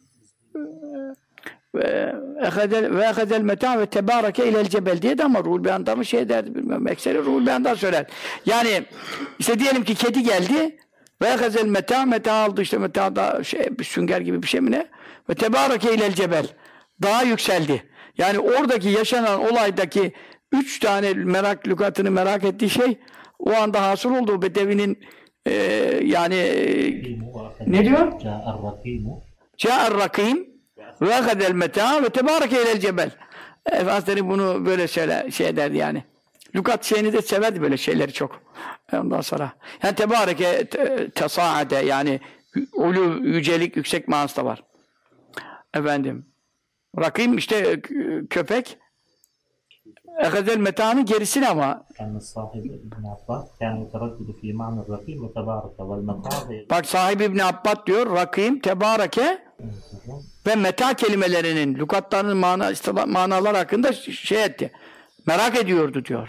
ve ehedel meta ve tebareke ilel cebel diye de ama ruhul beyanda mı şey derdi bilmiyorum. Ekseri ruhul beyanda söyler. Yani işte diyelim ki kedi geldi ve ehedel meta aldı işte meta da bir sünger gibi bir şey mi ne? Ve tebareke ilel cebel. Daha yükseldi. Yani oradaki yaşanan olaydaki 3 tane lügatını merak ettiği şey o anda hasıl olduğu bedevinin yani ne diyor? Câ'er rakîm ve ehedel meta ve tebareke ilel cebel. Efendimiz bunu böyle şey derdi yani. Lügat şeyini de severdi böyle şeyleri çok. Ondan sonra. Yani tebareke tesaade yani ulu, yücelik, yüksek manası da var. Efendim. Rakîm işte köpek. Ehedel meta'nın gerisini ama. Bak sahibi İbn Abbas diyor rakîm, tebareke ve meta kelimelerinin lügatlarının manalar hakkında şey etti. Merak ediyordu diyor.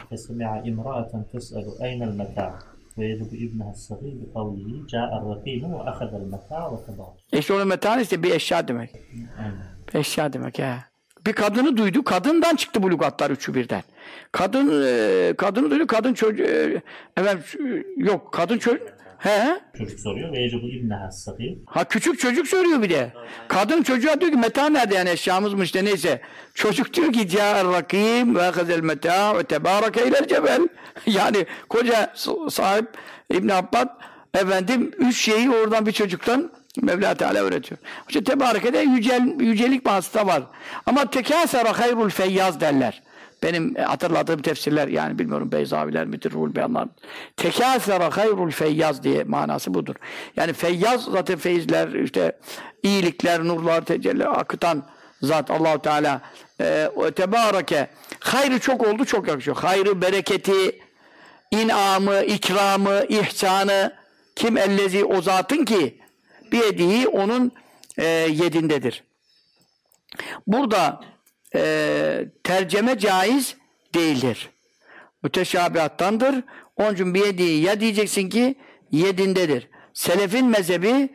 İşte onun meta işte bir eşya demek. Eşya demek ya. Bir kadını duydu. Kadından çıktı bu lügatlar üçü birden. Kadını duydu. Kadın çocuğu yok. Kadın çocuk Çocuk soruyor ve bu ibneha sagîr. Ha küçük çocuk soruyor bir de. Kadın çocuğa diyor ki meta nerede yani eşyamız mı işte neyse. Çocuk diyor ki câ'er rakîm ve ehazel meta ve tebareke ilel cebel. Yani koca sahip İbn Abbas efendim 3 şeyi oradan bir çocuktan Mevla Teala öğretiyor. İşte tebareke'de yücelik manası da var. Ama tekâsera hayrul feyyaz derler. Benim hatırladığım tefsirler yani bilmiyorum Beyzaviler midir, Ruhul Beyanlar. Tekâsera hayrul feyyaz diye manası budur. Yani feyyaz zaten feyizler, işte iyilikler, nurlar, tecelli akıtan zat Allah-u Teala. Tebareke hayrı çok oldu, çok yakışıyor. Hayrı, bereketi, inamı, ikramı, ihsanı kim ellezi o zatın ki biyedihi onun yedindedir. Burada tercüme caiz değildir. Müteşabihattandır. Onun için biyedihi ya diyeceksin ki yedindedir. Selefin mezhebi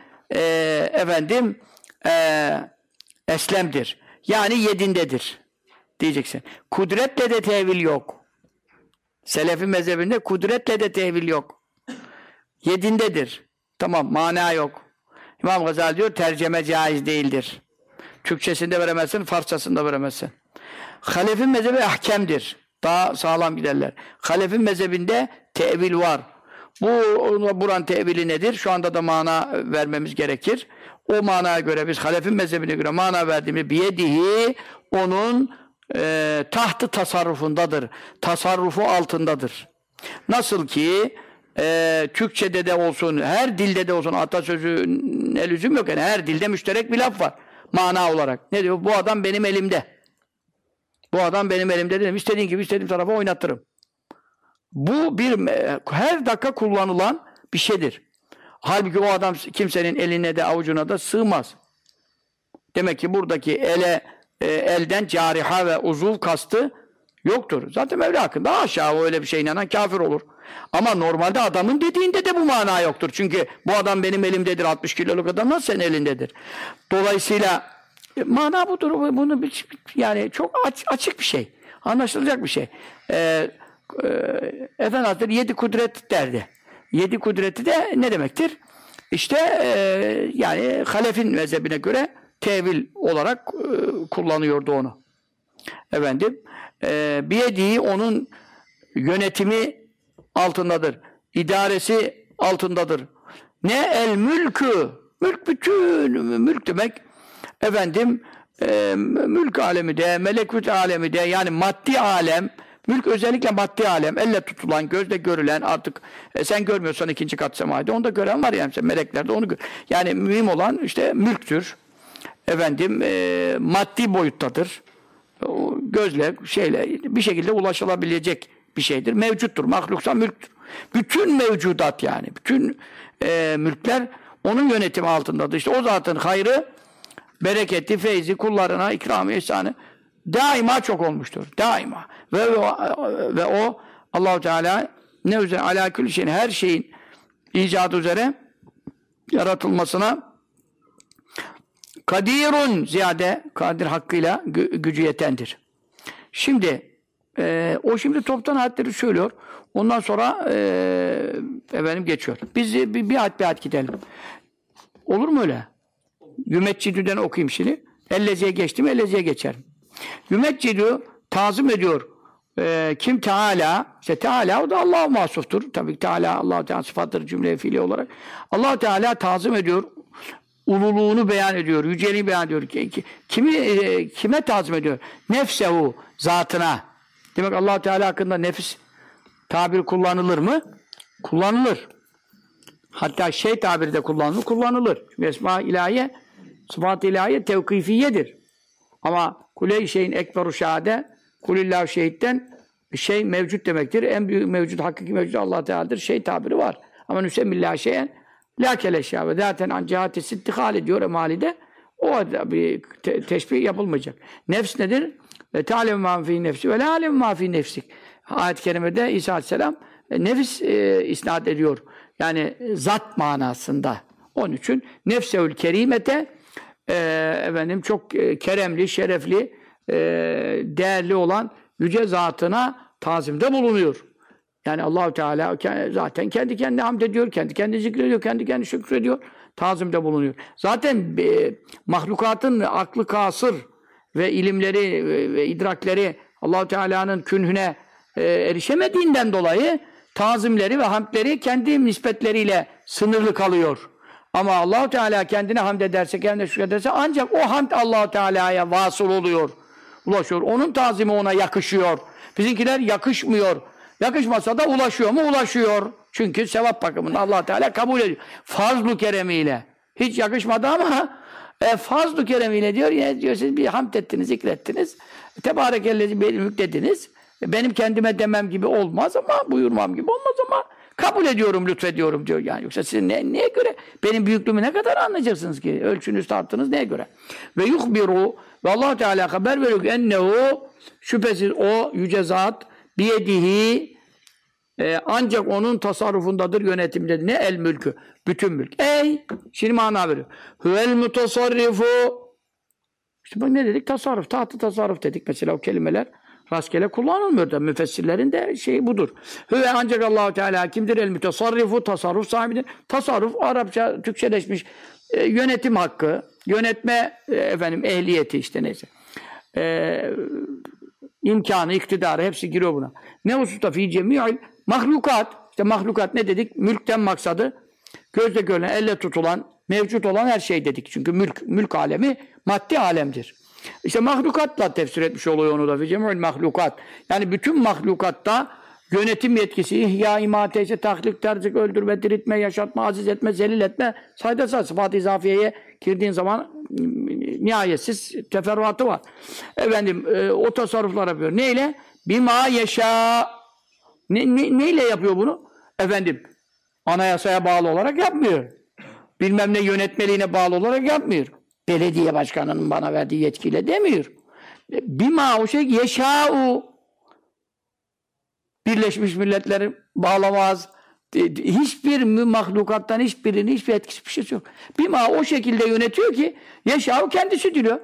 eslemdir. Yani yedindedir diyeceksin. Kudretle de tevil yok. Selefin mezhebinde kudretle de tevil yok. Yedindedir. Tamam, mana yok. İmam Gazali diyor, tercüme caiz değildir. Türkçesinde veremezsin, Farsçasında veremezsin. Halef'in mezhebi ahkemdir. Daha sağlam giderler. Halef'in mezhebinde tevil var. Buranın tevili nedir? Şu anda da mana vermemiz gerekir. O manaya göre biz Halef'in mezhebine göre mana verdiğimiz biyedihi onun tahtı tasarrufundadır. Tasarrufu altındadır. Nasıl ki Türkçede de olsun, her dilde de olsun atasözüne lüzum yok. Yani her dilde müşterek bir laf var. mana olarak. Ne diyor? Bu adam benim elimde. Bu adam benim elimde dedim. İstediğin gibi istediğim tarafa oynattırım. Bu her dakika kullanılan bir şeydir. Halbuki o adam kimsenin eline de avucuna da sığmaz. Demek ki buradaki elden cariha ve uzuv kastı yoktur. Zaten Mevla hakkında aşağı öyle bir şeye inanan kafir olur. Ama normalde adamın dediğinde de bu mana yoktur. Çünkü bu adam benim elimdedir. 60 kiloluk adam nasıl senin elindedir? Dolayısıyla mana budur. Bunu yani çok açık bir şey. Anlaşılacak bir şey. Efendi Hazretleri 7 kudret derdi. 7 kudreti de ne demektir? İşte yani Halef'in mezhebine göre tevil olarak kullanıyordu onu. Efendim biyediği onun yönetimi altındadır. İdaresi altındadır. Ne el mülkü. Mülk bütün mülk demek. Efendim mülk alemi de, melekut alemi de yani maddi alem. Mülk özellikle maddi alem. Elle tutulan, gözle görülen artık sen görmüyorsan ikinci kat semada. Onu da gören var yani. Melekler de onu gör. Yani mühim olan işte mülktür. Efendim maddi boyuttadır. Gözle, bir şekilde ulaşılabilecek bir şeydir. Mevcuttur. Mahluksa mülktür. Bütün mevcudat yani. Bütün mülkler onun yönetimi altındadır. İşte o zatın hayrı, bereketi, feyzi, kullarına, ikramı, ihsanı daima çok olmuştur. Daima. Ve o Allah-u Teala ne üzere alâ külli şeyin her şeyin icadı üzere yaratılmasına kadirun ziyade kadir hakkıyla gücü yetendir. Şimdi o şimdi toptan ayetleri söylüyor. Ondan sonra efendim geçiyor. Biz bir ayet gidelim. Olur mu öyle? Yümeccidü'den okuyayım şimdi. Ellezi'ye geçtim, Ellezi'ye geçerim. Yümeccidü tazim ediyor. Kim Teala? İşte Teala o da Allah'a mahsuftur. Tabii ki Teala Allah-u Teala sıfattır cümle fiili olarak. Allah-u Teala tazim ediyor. Ululuğunu beyan ediyor. Yüceliğini beyan ediyor. Kime tazim ediyor? Nefsehu zatına. Demek Allah-u Teala hakkında nefis tabiri kullanılır mı? Kullanılır. Hatta şey tabiri de kullanılır. Kullanılır. Çünkü Esma-i İlahiye, sıfat-ı ilahiye tevkifiyedir. Ama kule-i şeyin ekberu şahade, kulillahu şehitten şey mevcut demektir. En büyük mevcut, hakiki mevcut Allah Teala'dır. Şey tabiri var. Ama nüsemmillâh şeyen lâ keleşyâ ve zaten ancihâti sittihâl ediyor emalide. O bir teşbih yapılmayacak. Nefs nedir? Ve te'alem mâ fî nefsi ve lâ alem mâ fî nefsik. Ayet-i kerimede İsa Aleyhisselam nefis isnat ediyor. Yani zat manasında. Onun için nefseül kerimete efendim çok keremli, şerefli, değerli olan yüce zatına tazimde bulunuyor. Yani Allah-u Teala zaten kendi kendine hamd ediyor, kendi kendine zikrediyor, kendi kendine şükrediyor, tazimde bulunuyor. Zaten mahlukatın aklı kasır ve ilimleri ve idrakleri Allah-u Teala'nın künhüne erişemediğinden dolayı tazimleri ve hamdleri kendi nispetleriyle sınırlı kalıyor. Ama Allah-u Teala kendine hamd ederse, kendine şükrederse ancak o hamd Allah-u Teala'ya vasıl oluyor, ulaşıyor. Onun tazimi ona yakışıyor. Bizimkiler yakışmıyor. Yakışmasa da ulaşıyor mu? Ulaşıyor. Çünkü sevap bakımından Allah Teala kabul ediyor. Fazl-ı keremiyle. Hiç yakışmadı ama fazl-ı keremiyle diyor. Yine diyor siz bir hamd ettiniz, zikrettiniz. Tebârekellezi beni müklediniz. Benim kendime demem gibi olmaz ama buyurmam gibi olmaz ama kabul ediyorum, lütfediyorum diyor yani. Yoksa siz neye göre? Benim büyüklüğümü ne kadar anlayacaksınız ki? Ölçünüz, tarttınız neye göre? Ve yuhbiru ve Allah Teala haber veriyor ki ennehu şüphesiz o yüce zat biyedihi ancak onun tasarrufundadır, yönetimdedir. Ne? El mülkü. Bütün mülk. Şimdi mana veriyor. Huvel mutasarrifu. İşte bak ne dedik? Tasarruf. Tahtı tasarruf dedik. Mesela o kelimeler rastgele kullanılmıyor da. Müfessirlerin de şeyi budur. Hüve ancak Allah-u Teala kimdir? El mutasarrifu. Tasarruf sahibidir. Tasarruf Arapça, Türkçeleşmiş yönetim hakkı. Yönetme ehliyeti işte neyse. İmkanı, iktidarı hepsi giriyor buna. Ne hususta fi cemi'il mahlukat. İşte mahlukat ne dedik? Mülkten maksadı gözle görülen, elle tutulan, mevcut olan her şey dedik. Çünkü mülk alemi maddi alemdir. İşte mahlukatla tefsir etmiş oluyor onu da fi cemi'il mahlukat. Yani bütün mahlukatta yönetim yetkisi, ihya, imate, işte tahlik, terzik, öldürme, diriltme, yaşatma, aziz etme, zelil etme, sayda sıfat-ı izafiyeye girdiğin zaman nihayetsiz teferruatı var. Efendim o tasarruflar yapıyor. Neyle? Bima yeşâ. Neyle yapıyor bunu? Efendim anayasaya bağlı olarak yapmıyor. Bilmem ne yönetmeliğine bağlı olarak yapmıyor. Belediye başkanının bana verdiği yetkiyle demiyor. Bima o şey yeşâ'u. Birleşmiş Milletler'i bağlamaz. Hiçbir mahlukattan hiçbir etkisi bir şey yok. Bima o şekilde yönetiyor ki yeşâ'u kendisi diliyor.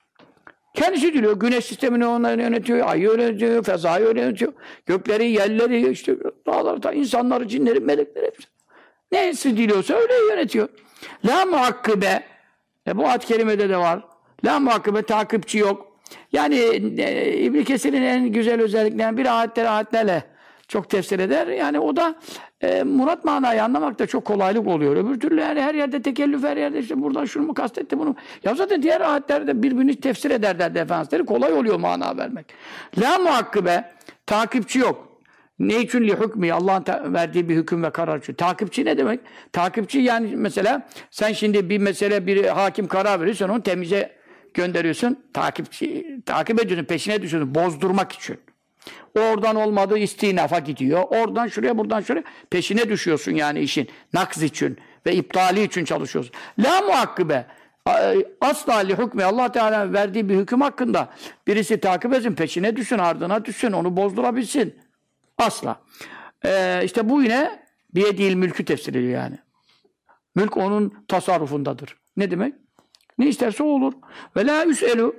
Kendisi diliyor. Güneş sistemini onları yönetiyor. Ayı yönetiyor. Fezayı yönetiyor. Gökleri, yerleri, işte dağları, insanları, cinleri, melekleri hepsi. Neyse diliyorsa öyle yönetiyor. La muakkibe. Bu ayet-i kerimede de var. La muakkibe takipçi yok. Yani İbn Kesir'in en güzel özelliklerinden bir ayetlerle çok tefsir eder. Yani o da murat manayı anlamakta çok kolaylık oluyor. Öbür türlü yani her yerde tekellüf, her yerde işte buradan şunu mu kastetti bunu. Ya zaten diğer ayetlerde birbirini tefsir ederler defansları. Kolay oluyor mana vermek. La muakkibe takipçi yok. Ne için li hükmü? Allah'ın verdiği bir hüküm ve karar için. Takipçi ne demek? Takipçi yani mesela sen şimdi bir mesele bir hakim karar veriyorsun onu temize gönderiyorsun. Takip ediyorsun, peşine düşüyorsun bozdurmak için. Oradan olmadığı istinafa gidiyor. Oradan şuraya, buradan şuraya peşine düşüyorsun yani işin. Nakz için ve iptali için çalışıyorsun. La muakkibe. Asla li hükmü. Allah Teala verdiği bir hüküm hakkında birisi takip etsin, peşine düşsün, ardına düşsün, onu bozdurabilsin. Asla. İşte bu yine biyedil mülkü tefsir ediyor yani. Mülk onun tasarrufundadır. Ne demek? Ne isterse o olur. Ve la yüselu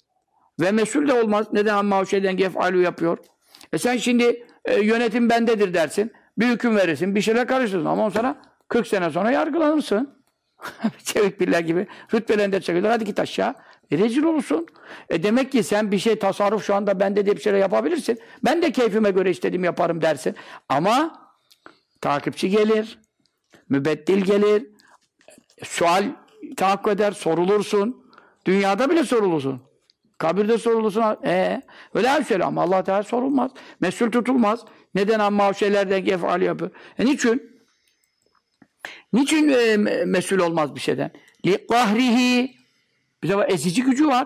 ve mesul de olmaz. Neden amma o şeyden gef'alu yapıyor? Sen şimdi yönetim bendedir dersin. Bir hüküm verirsin. Bir şeyler karıştırırsın. Ama sonra 40 sene sonra yargılanırsın. Çevik birler gibi. Rütbelerinde çekiyorlar. Hadi git aşağı. Rezil olursun. Demek ki sen bir şey tasarruf şu anda bende diye bir şeyler yapabilirsin. Ben de keyfime göre istediğimi yaparım dersin. Ama takipçi gelir. Mübeddil gelir. Sual tahakkuk eder. Sorulursun. Dünyada bile sorulursun. Kabirde sorulursun. Öyle söyle ama Allah Teala sorulmaz. Mesul tutulmaz. Neden amma o şeylerden gefali yapıyor? Niçin? Niçin mesul olmaz bir şeyden? Li kahrihi. Bize var, ezici gücü var.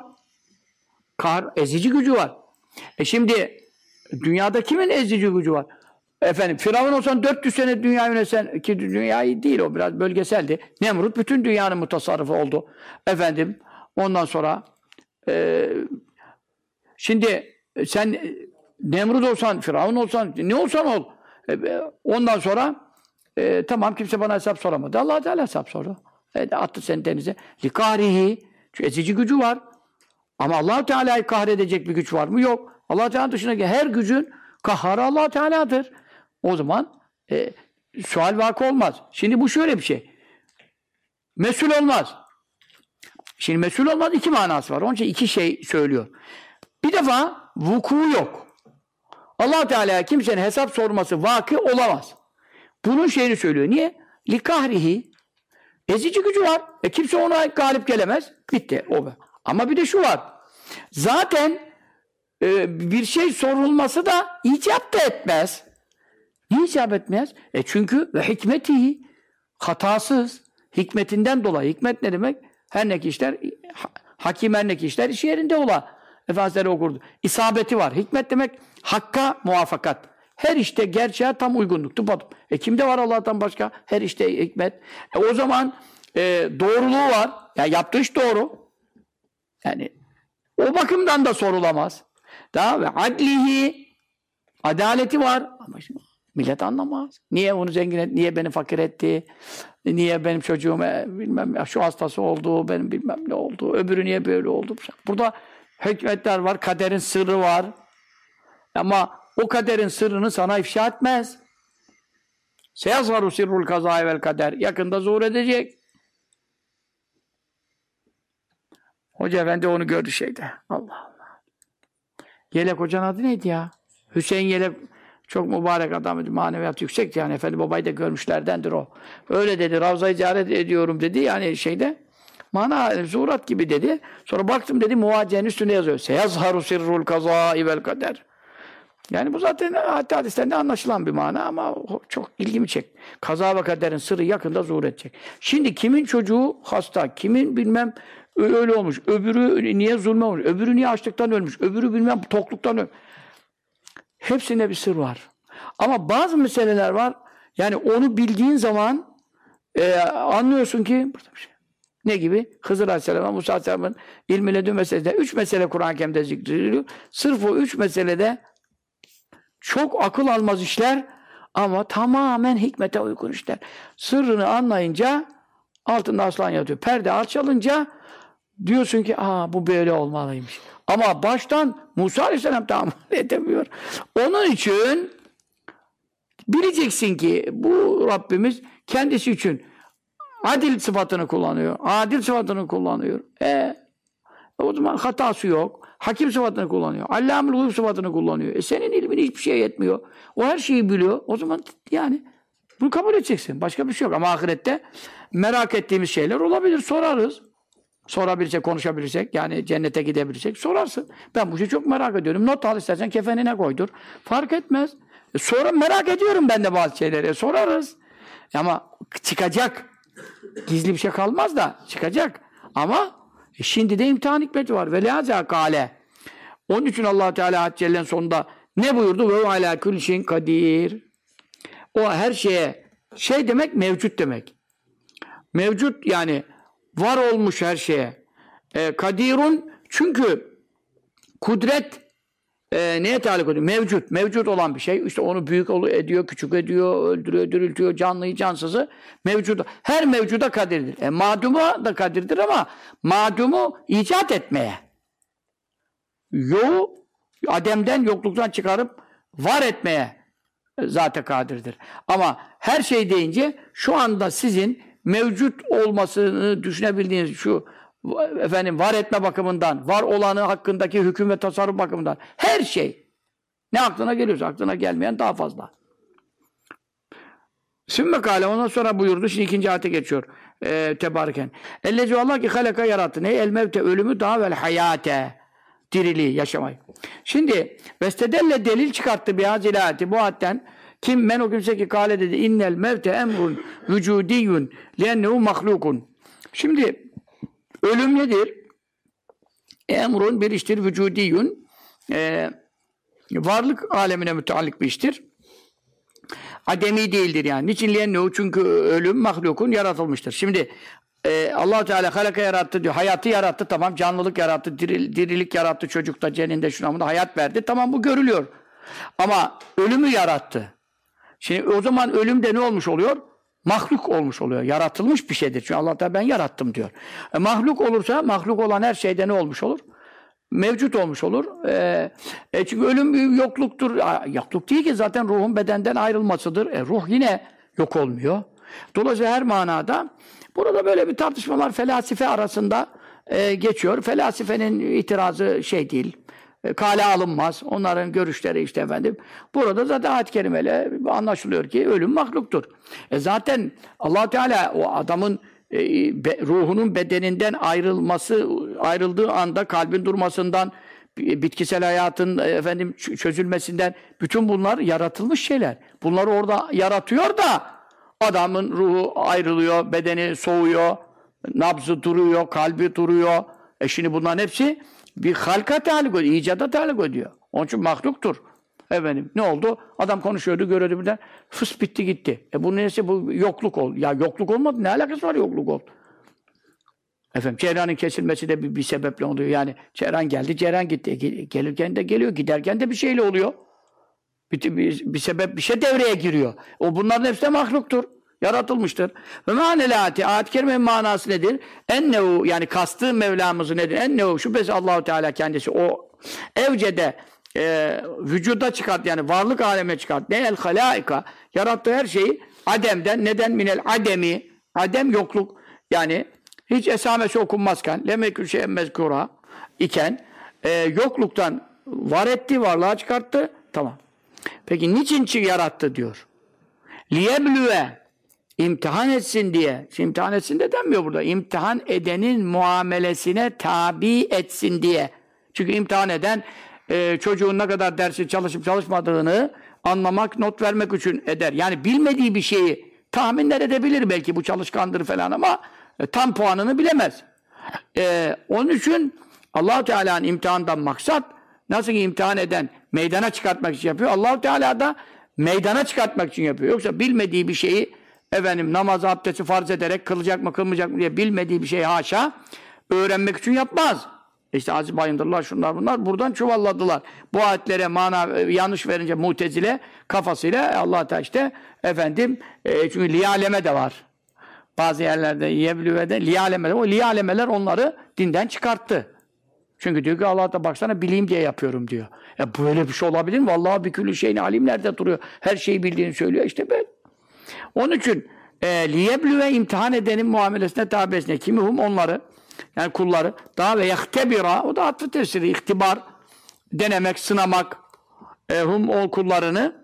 Ezici gücü var. Şimdi dünyada kimin ezici gücü var? Efendim Firavun olsan 400 sene dünya yönetsen ki dünyayı değil o biraz bölgeseldi. Nemrut bütün dünyanın mutasarrıfı oldu. Efendim ondan sonra şimdi sen Nemrut olsan, Firavun olsan, ne olsan ol. Ondan sonra tamam kimse bana hesap soramadı. Allah Teala hesap sordu. Attı seni denize. Likarihi. Çünkü ezici gücü var. Ama Allah Teala'yı kahredecek bir güç var mı? Yok. Allah Teala dışındaki her gücün kahharı Allah Teala'dır. O zaman sual vakı olmaz. Şimdi bu şöyle bir şey. Mesul olmaz. Şimdi mesul olmaz iki manası var. Onun için iki şey söylüyor. Bir defa vuku yok. Allah Teala'ya kimsenin hesap sorması vakı olamaz. Bunun şeyini söylüyor. Niye? Likahrihi. Ezici gücü var. Kimse ona galip gelemez. Bitti. O. Ama bir de şu var. Zaten bir şey sorulması da icap da etmez. Niye icap etmez? Çünkü ve hikmetihi hatasız. Hikmetinden dolayı. Hikmet ne demek? Her ne ki işler hakim her ne ki işler iş yerinde ola. Efendimizleri okurdu. İsabeti var. Hikmet demek hakka muvafakat. Her işte gerçeğe tam uygunluk. Tıpatıp. Kimde var Allah'tan başka? Her işte hikmet. O zaman doğruluğu var. Yani yaptığı iş doğru. Yani o bakımdan da sorulamaz. Daha ve adlihi adaleti var. Ama şimdi millet anlamaz. Niye onu zengin etti? Niye beni fakir etti? Niye benim çocuğum bilmem şu hastası oldu, benim bilmem ne oldu, öbürü niye böyle oldu? Burada hikmetler var, kaderin sırrı var. Ama o kaderin sırrını sana ifşa etmez. Seyazharu sirrul kazâi vel kader. Yakında zuhur edecek. Hoca Efendi onu gördü şeyde. Allah Allah. Yelek hocanın adı neydi ya? Hüseyin Yelek çok mübarek adam, maneviyatı yüksekti yani. Efendi babayı da görmüşlerdendir o. Öyle dedi, Ravza-i ziyaret ediyorum dedi. Yani şeyde, zuhurat gibi dedi. Sonra baktım dedi, muvacenin üstünde yazıyor. Seyazharu sirrul kazâi vel kader. Yani bu zaten hadislerinde anlaşılan bir mana ama çok ilgimi çekti. Kaza ve kaderin sırrı yakında zuhur edecek. Şimdi kimin çocuğu hasta, kimin bilmem öyle olmuş. Öbürü niye zulme olmuş? Öbürü niye açlıktan ölmüş? Öbürü bilmem tokluktan ölmüş. Hepsinde bir sır var. Ama bazı meseleler var. Yani onu bildiğin zaman anlıyorsun ki burada bir şey. Ne gibi? Hızır Aleyhisselam'a, Musa Aleyhisselam'ın ilmi ledün meselesinde 3 mesele Kur'an-ı Kerim'de zikrediliyor. Sırf o 3 meselede çok akıl almaz işler ama tamamen hikmete uygun işler. Sırrını anlayınca altında aslan yatıyor. Perde açılınca diyorsun ki bu böyle olmalıymış. Ama baştan Musa Aleyhisselam tahammül edemiyor. Onun için bileceksin ki bu Rabbimiz kendisi için adil sıfatını kullanıyor. Adil sıfatını kullanıyor. O zaman hatası yok. Hakim sıfatını kullanıyor. Allâmul guyub sıfatını kullanıyor. Senin ilmin hiçbir şeye yetmiyor. O her şeyi biliyor. O zaman yani bunu kabul edeceksin. Başka bir şey yok. Ama ahirette merak ettiğimiz şeyler olabilir. Sorarız. Sorabilirsek, konuşabilirsek, yani cennete gidebilirsek sorarsın. Ben bu şeyi çok merak ediyorum. Not al istersen kefenine koydur. Fark etmez. Sonra merak ediyorum ben de bazı şeyleri. Sorarız. Ama çıkacak. Gizli bir şey kalmaz da çıkacak. Ama şimdi de imtihan hikmeti var. Ve lâzâ kâle. Onun için Allah Teala Had Celle'nin sonunda ne buyurdu? Ve alâ külli şeyin kadir. O her şeye şey demek mevcut demek. Mevcut yani var olmuş her şeye. Kadirun çünkü kudret neye taluk ediyor? Mevcut. Mevcut olan bir şey. İşte onu büyük ediyor, küçük ediyor, öldürüyor, diriltiyor, canlıyı, cansızı. Mevcut. Her mevcuda kadirdir. Maduma da kadirdir ama madumu icat etmeye. Adem'den, yokluktan çıkarıp var etmeye zaten kadirdir. Ama her şey deyince şu anda sizin mevcut olmasını düşünebildiğiniz şu var etme bakımından, var olanı hakkındaki hüküm ve tasarruf bakımından her şey ne aklına geliyorsa aklına gelmeyen daha fazla. Sümme kâle ondan sonra buyurdu. Şimdi ikinci ayete geçiyor. Tebariken. Ellezi Allah ki halaka yarattı. Ne? El mevte ölümü daha vel hayate. Diriliği, yaşamayı. Şimdi vestedelle delil çıkarttı bihazil ayeti bu ayetten. Kim men o kimse ki kâle dedi innel mevte emrun vücudiyyun liennehu mahlukun. Şimdi ölüm nedir? Emrun bir iştir vücudiyyun. Varlık alemine müteallik bir iştir. Ademi değildir yani. Niçin liennehu? Çünkü ölüm mahlukun yaratılmıştır. Şimdi Allah Teala halaka yarattı diyor. Hayatı yarattı. Tamam. Canlılık yarattı. Dirilik yarattı. Çocukta, ceninde, şuna hayat verdi. Tamam bu görülüyor. Ama ölümü yarattı. Şimdi o zaman ölüm de ne olmuş oluyor? Mahluk olmuş oluyor. Yaratılmış bir şeydir. Çünkü Allah Teala ben yarattım diyor. Mahluk olursa mahluk olan her şeyde ne olmuş olur? Mevcut olmuş olur. Çünkü ölüm yokluktur. Yokluk değil ki zaten ruhun bedenden ayrılmasıdır. Ruh yine yok olmuyor. Dolayısıyla her manada burada böyle bir tartışmalar felasife arasında geçiyor. Felasifenin itirazı şey değil. Kale alınmaz. Onların görüşleri işte efendim. Burada zaten ayet-i kerimeyle anlaşılıyor ki ölüm mahluktur. Zaten Allah Teala o adamın ruhunun bedeninden ayrıldığı anda kalbin durmasından, bitkisel hayatın çözülmesinden bütün bunlar yaratılmış şeyler. Bunları orada yaratıyor da adamın ruhu ayrılıyor, bedeni soğuyor, nabzı duruyor, kalbi duruyor. Şimdi bunların hepsi bir halka taluk ediyor, icada taluk ediyor. Onun için mahluktur. Ne oldu? Adam konuşuyordu, görüyordu birden. Fıs bitti gitti. Bu neyse bu yokluk oldu. Ya yokluk olmadı. Ne alakası var yokluk oldu? Ceyranın kesilmesi de bir sebeple oluyor. Yani ceyran geldi, ceyran gitti. Gelirken de geliyor, giderken de bir şeyle oluyor. Bir sebep, bir şey devreye giriyor. Bunların hepsi de mahluktur. Yaratılmıştır. Ve manelâti, ayet-i kerimenin manası nedir? Ennehu, yani kastığı Mevlamızı nedir? Ennehu, şüphesiz Allah-u Teala kendisi o evcede vücuda çıkart, yani varlık alemine çıkart. Ne el halâika, yarattığı her şeyi ademden, neden minel ademi, adem yokluk, yani hiç esamesi okunmazken, lemekül şeyen mezkura iken, yokluktan var etti, varlığa çıkarttı. Tamam. Peki niçin yarattı diyor? Liyeblüve, imtihan etsin diye. Şimdi imtihan etsin de denmiyor burada. İmtihan edenin muamelesine tabi etsin diye. Çünkü imtihan eden çocuğun ne kadar dersi çalışıp çalışmadığını anlamak, not vermek için eder. Yani bilmediği bir şeyi tahminler edebilir belki bu çalışkandır falan ama tam puanını bilemez. Onun için Allah-u Teala'nın imtihandan maksat nasıl ki imtihan eden meydana çıkartmak için yapıyor. Allah-u Teala da meydana çıkartmak için yapıyor. Yoksa bilmediği bir şeyi namazı, abdesti farz ederek kılacak mı kılmayacak mı diye bilmediği bir şeyi haşa öğrenmek için yapmaz. İşte Aziz Bayındırlar şunlar bunlar buradan çuvalladılar. Bu ayetlere mana yanlış verince Mutezile kafasıyla Allah Teala işte çünkü liyaleme de var. Bazı yerlerde yeblüvede liyaleme de o liyalemeler onları dinden çıkarttı. Çünkü diyor ki Allah da baksana bileyim diye yapıyorum diyor. Böyle bir şey olabilir mi? Vallahi bir külü şeyin alim nerede duruyor? Her şeyi bildiğini söylüyor işte böyle. Onun için liyeblüve imtihan edenin muamelesine tabesine kimihum onları yani kulları daha ve yahtebira o da atfı tefsiri ihtibar denemek, sınamak o kullarını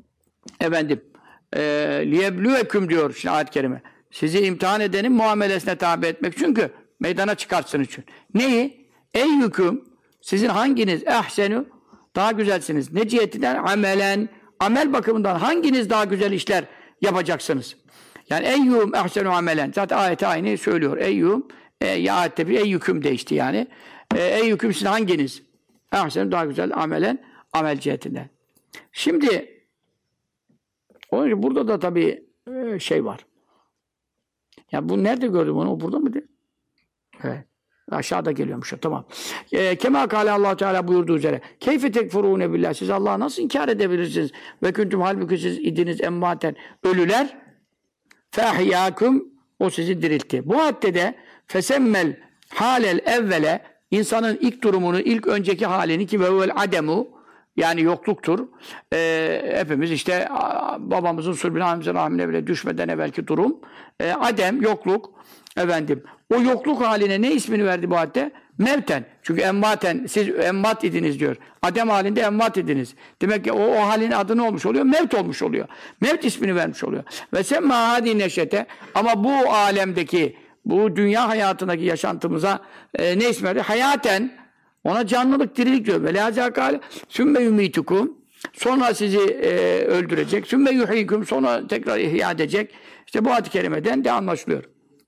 liyeblüveküm diyor şimdi ayet-i kerime. Sizi imtihan edenin muamelesine tabi etmek çünkü meydana çıkartsın için. Neyi? Eyyüküm sizin hanginiz ehsenü daha güzelsiniz. Ne cihetinden? Amelen amel bakımından hanginiz daha güzel işler yapacaksınız? Yani eyyum ehsenü amelen. Zaten ayet-i aynı söylüyor. Eyyum ya ayette bir eyyüküm değişti yani. Eyyüküm sizin hanginiz? Ehsenü daha güzel amelen amel cihetinden. Şimdi onun için burada da tabii şey var. Ya bu nerede gördüm onu? O burada mı? Evet. Aşağıda geliyormuş. Tamam. Kema kâle Allah Teala buyurduğu üzere. Keyfe tekfurûne billah. Siz Allah'ı nasıl inkar edebilirsiniz? Ve kuntum halbuki siz idiniz emmaten ölüler. Fehyâküm o sizi diriltti. Bu haddede fesemmel halel evvele insanın ilk durumunu, ilk önceki halini ki vevel ademu yani yokluktur. Hepimiz işte babamızın sulbüne, annemizin rahmine bile düşmeden evvelki durum. Adem, yokluk. O yokluk haline ne ismini verdi bu hadde? Mevten. Çünkü emvaten, siz emvat idiniz diyor. Adem halinde emvat idiniz. Demek ki o halin adı ne olmuş oluyor? Mevt olmuş oluyor. Mevt ismini vermiş oluyor. Ve semma hadi neşete ama bu alemdeki, bu dünya hayatındaki yaşantımıza ne ismi verdi? Hayaten. Ona canlılık, dirilik diyor. Ve lâzâkâle sümme yumîtukum. Sonra sizi öldürecek. Sümme yuhîküm. Sonra tekrar ihya edecek. İşte bu hadis-i kerimeden de anlaşılıyor.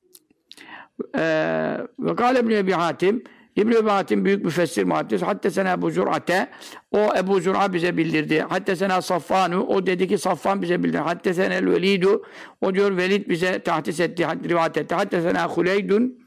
Ve kâle İbn-i Ebi Hatim. İbn-i Ebi Hatim büyük müfessir muhaddis. Haddesena Ebu Zur'ate. O Ebu Zur'a bize bildirdi. Haddesena Saffanu. O dedi ki Saffan bize bildirdi. Haddesena el-Velidu. O diyor Velid bize tahdis etti, rivayet etti. Haddesena Huleydun.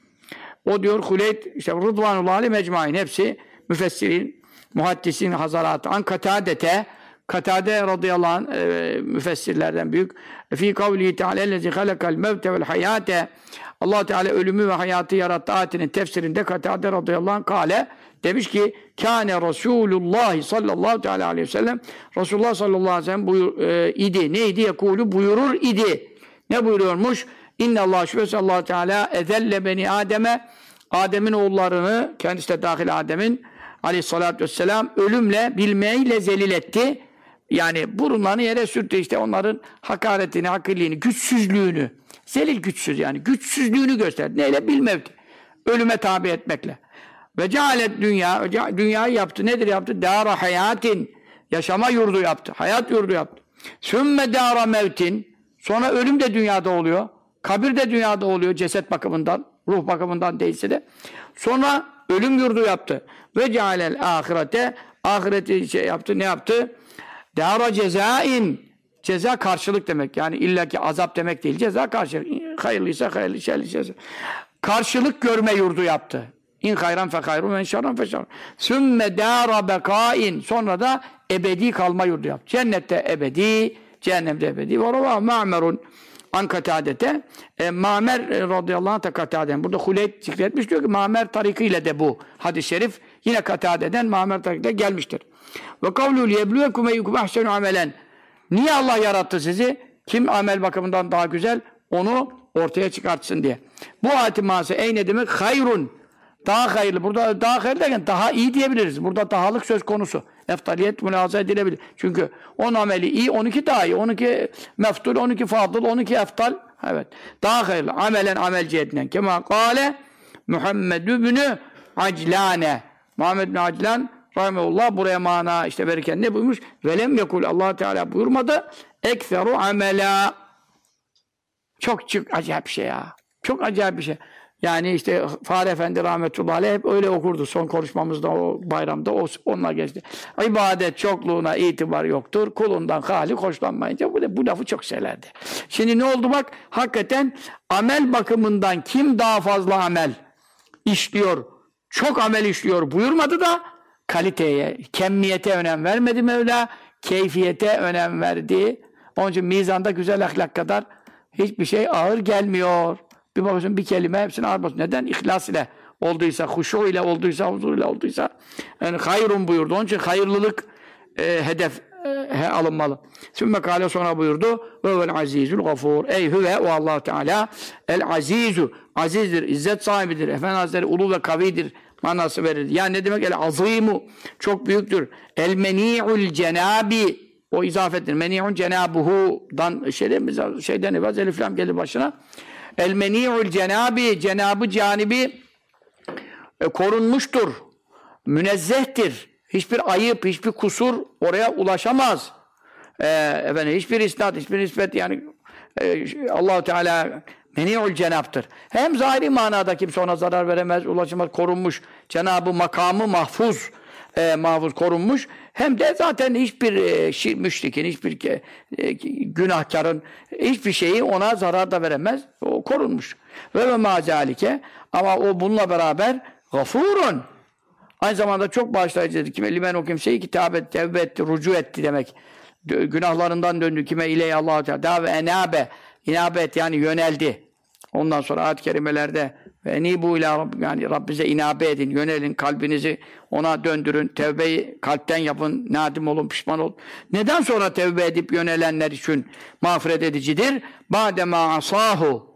O diyor Huleyd, işte Rıdvanullahi aleyhi mecmain. Hepsi müfessirin, muhaddisin, hazaratı. An Katadete. Katade radıyallahu anh müfessirlerden büyük. Fî kavlihi teâlâ ellezî halakal mevte vel hayâte. Allah Teala ölümü ve hayatı yarattı ayetinin tefsirinde Katade radıyallahu anh kâle demiş ki kâne Resulullah sallallahu teâlâ aleyhi ve sellem Resulullah sallallahu aleyhi ve sellem idi. Neydi? Yekûlü buyurur idi. Ne buyuruyormuş? İnnallâhu şüphesiz Allah Teala ezelle beni Adem'e Adem'in oğullarını kendisi de dahil Adem'in aleyhissalatü vesselam ölümle bilmeyle zelil etti. Yani burunlarını yere sürttü işte onların hakaretini, hakirliğini, güçsüzlüğünü. Zelil güçsüz yani. Güçsüzlüğünü gösterdi. Neyle? Bilmevdi. Ölüme tabi etmekle. Ve cealet dünyayı yaptı. Nedir yaptı? Dâra hayatin. Yaşama yurdu yaptı. Hayat yurdu yaptı. Sümme dâra mevtin. Sonra ölüm de dünyada oluyor. Kabir de dünyada oluyor ceset bakımından. Ruh bakımından değilse de. Sonra ölüm yurdu yaptı. Ve cealel ahirete. Ahireti yaptı. Ne yaptı? Dâra cezain. Ceza karşılık demek. Yani illaki azap demek değil. Ceza karşılık. Hayırlıysa hayırlı, şerliyse karşılık görme yurdu yaptı. İn hayran fe hayrun ve in şerran fe şerrun. Sümme dâra bekâin. Sonra da ebedi kalma yurdu yaptı. Cennette ebedi, cehennemde ebedi. Ve ravâ ma'merun an Katâdete. Ma'mer radıyallahu anh da Katâde'den. Burada Huleyd zikretmiş diyor ki Ma'mer tarikiyle de bu hadis-i şerif yine Katâde'den Ma'mer tarikiyle gelmiştir. Ve kavlû liyeblûvekum eyyukum ahsenu amelen. Niye Allah yarattı sizi? Kim amel bakımından daha güzel? Onu ortaya çıkartsın diye. Bu ayet-i manası ne demek? Hayrun. Daha hayırlı. Burada daha hayırlı derken daha iyi diyebiliriz. Burada dahalık söz konusu. Eftaliyet mülahaza edilebilir. Çünkü onun ameli iyi, 12 daha iyi. 12 meftul, 12 fadıl, 12 eftal. Evet. Daha hayırlı. Amelen amel cihetinden. Kema kâle Muhammed ibn Aclane. Muhammed ibn Aclan rahmetullah buraya mana işte verirken ne buyurmuş? Velem yekul Allah Teala buyurmadı. Ekseru amela. Çok acayip bir şey ya. Çok acayip bir şey. Yani işte Fahri Efendi rahmetullahi aleyh hep öyle okurdu. Son konuşmamızda o bayramda onunla geçti. İbadet çokluğuna itibar yoktur. Kulundan hali hoşlanmayınca bu lafı çok söylerdi. Şimdi ne oldu bak? Hakikaten amel bakımından kim daha fazla amel işliyor, çok amel işliyor buyurmadı da kaliteye, kemmiyete önem vermedi Mevla, keyfiyete önem verdi. Onun için mizanda güzel ahlak kadar hiçbir şey ağır gelmiyor. Bir bakıyorsun bir kelime hepsini ağır basıyor. Neden? İhlas ile olduysa, huşu ile olduysa, huzur ile olduysa yani hayrun buyurdu. Onun için hayırlılık hedef alınmalı. Sümme kâle sonra buyurdu ve vel azizul gafur. Ey hüve o Allah Teala el azizu azizdir, izzet sahibidir. Efendi Hazretleri ulu ve kavidir manası verir. Yani ne demek el azimu? Çok büyüktür. El meni'ul cenabi o izafettir. Meni'un cenabuhu'dan şeyden ibaz elif lam gelir başına. El meni'ul cenabi cenabı canibi korunmuştur. Münezzehtir. Hiçbir ayıp, hiçbir kusur oraya ulaşamaz. Hiçbir isnat, hiçbir nispet yani Allah-u Teala meni'ul cenaptır. Hem zahiri manada kimse ona zarar veremez, ulaşamaz, korunmuş. Cenabı makamı mahfuz, mahfuz korunmuş. Hem de zaten hiçbir müşrikin, hiçbir günahkarın hiçbir şeyi ona zarar da veremez. O korunmuş. Ve mazalike ama o bununla beraber gafurun. Aynı zamanda çok bağışlayıcıdır. Kime limen o kimseyi kitap tevbe etti, rucu etti demek. Günahlarından döndü. Kime ileyhi Allah-u Teala. Daha ve enabe. İnabet yani yöneldi. Ondan sonra ayet-i kerimelerde ve enibu ila yani Rabbinize inabe edin, yönelin, kalbinizi ona döndürün, tevbeyi kalpten yapın, nadim olun, pişman olun. Neden sonra tevbe edip yönelenler için mağfiret edicidir? Ba'dema asahu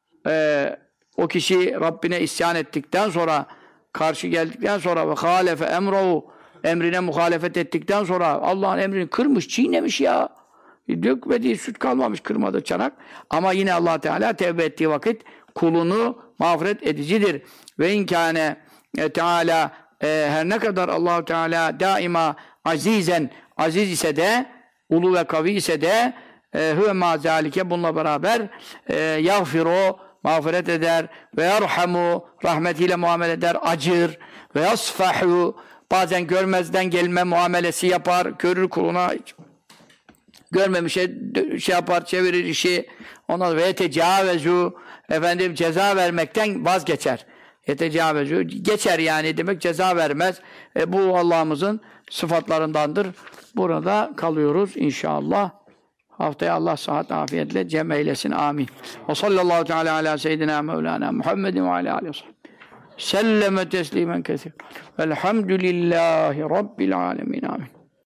o kişi Rabbine isyan ettikten sonra karşı geldikten sonra ve halefe emruhu emrine muhalefet ettikten sonra Allah'ın emrini kırmış, çiğnemiş ya. Dökmediği süt kalmamış, kırmadı çanak. Ama yine Allah Teala tevbe ettiği vakit kulunu mağfiret edicidir. Ve inkâne Teala her ne kadar Allah Teala daima azizen aziz ise de ulu ve kavi ise de huve mazalike bununla beraber yağfiru mağfiret eder ve yerhamu rahmetiyle muamele eder, acır ve yasfahu bazen görmezden gelme muamelesi yapar, görür kuluna görmemişe şey yapar, çevirir işi. Ona ve yetecavezu ceza vermekten vazgeçer. Yetecavezu geçer yani demek ceza vermez. Bu Allah'ımızın sıfatlarındandır. Burada kalıyoruz inşallah. Haftaya Allah sıhhat afiyetle cem eylesin. Amin. Ve sallallahu teala ala seyyidina Mevlana Muhammedin ve ala aleyhi ve selleme teslimen kesir. Velhamdülillahi Rabbil alemin. Amin.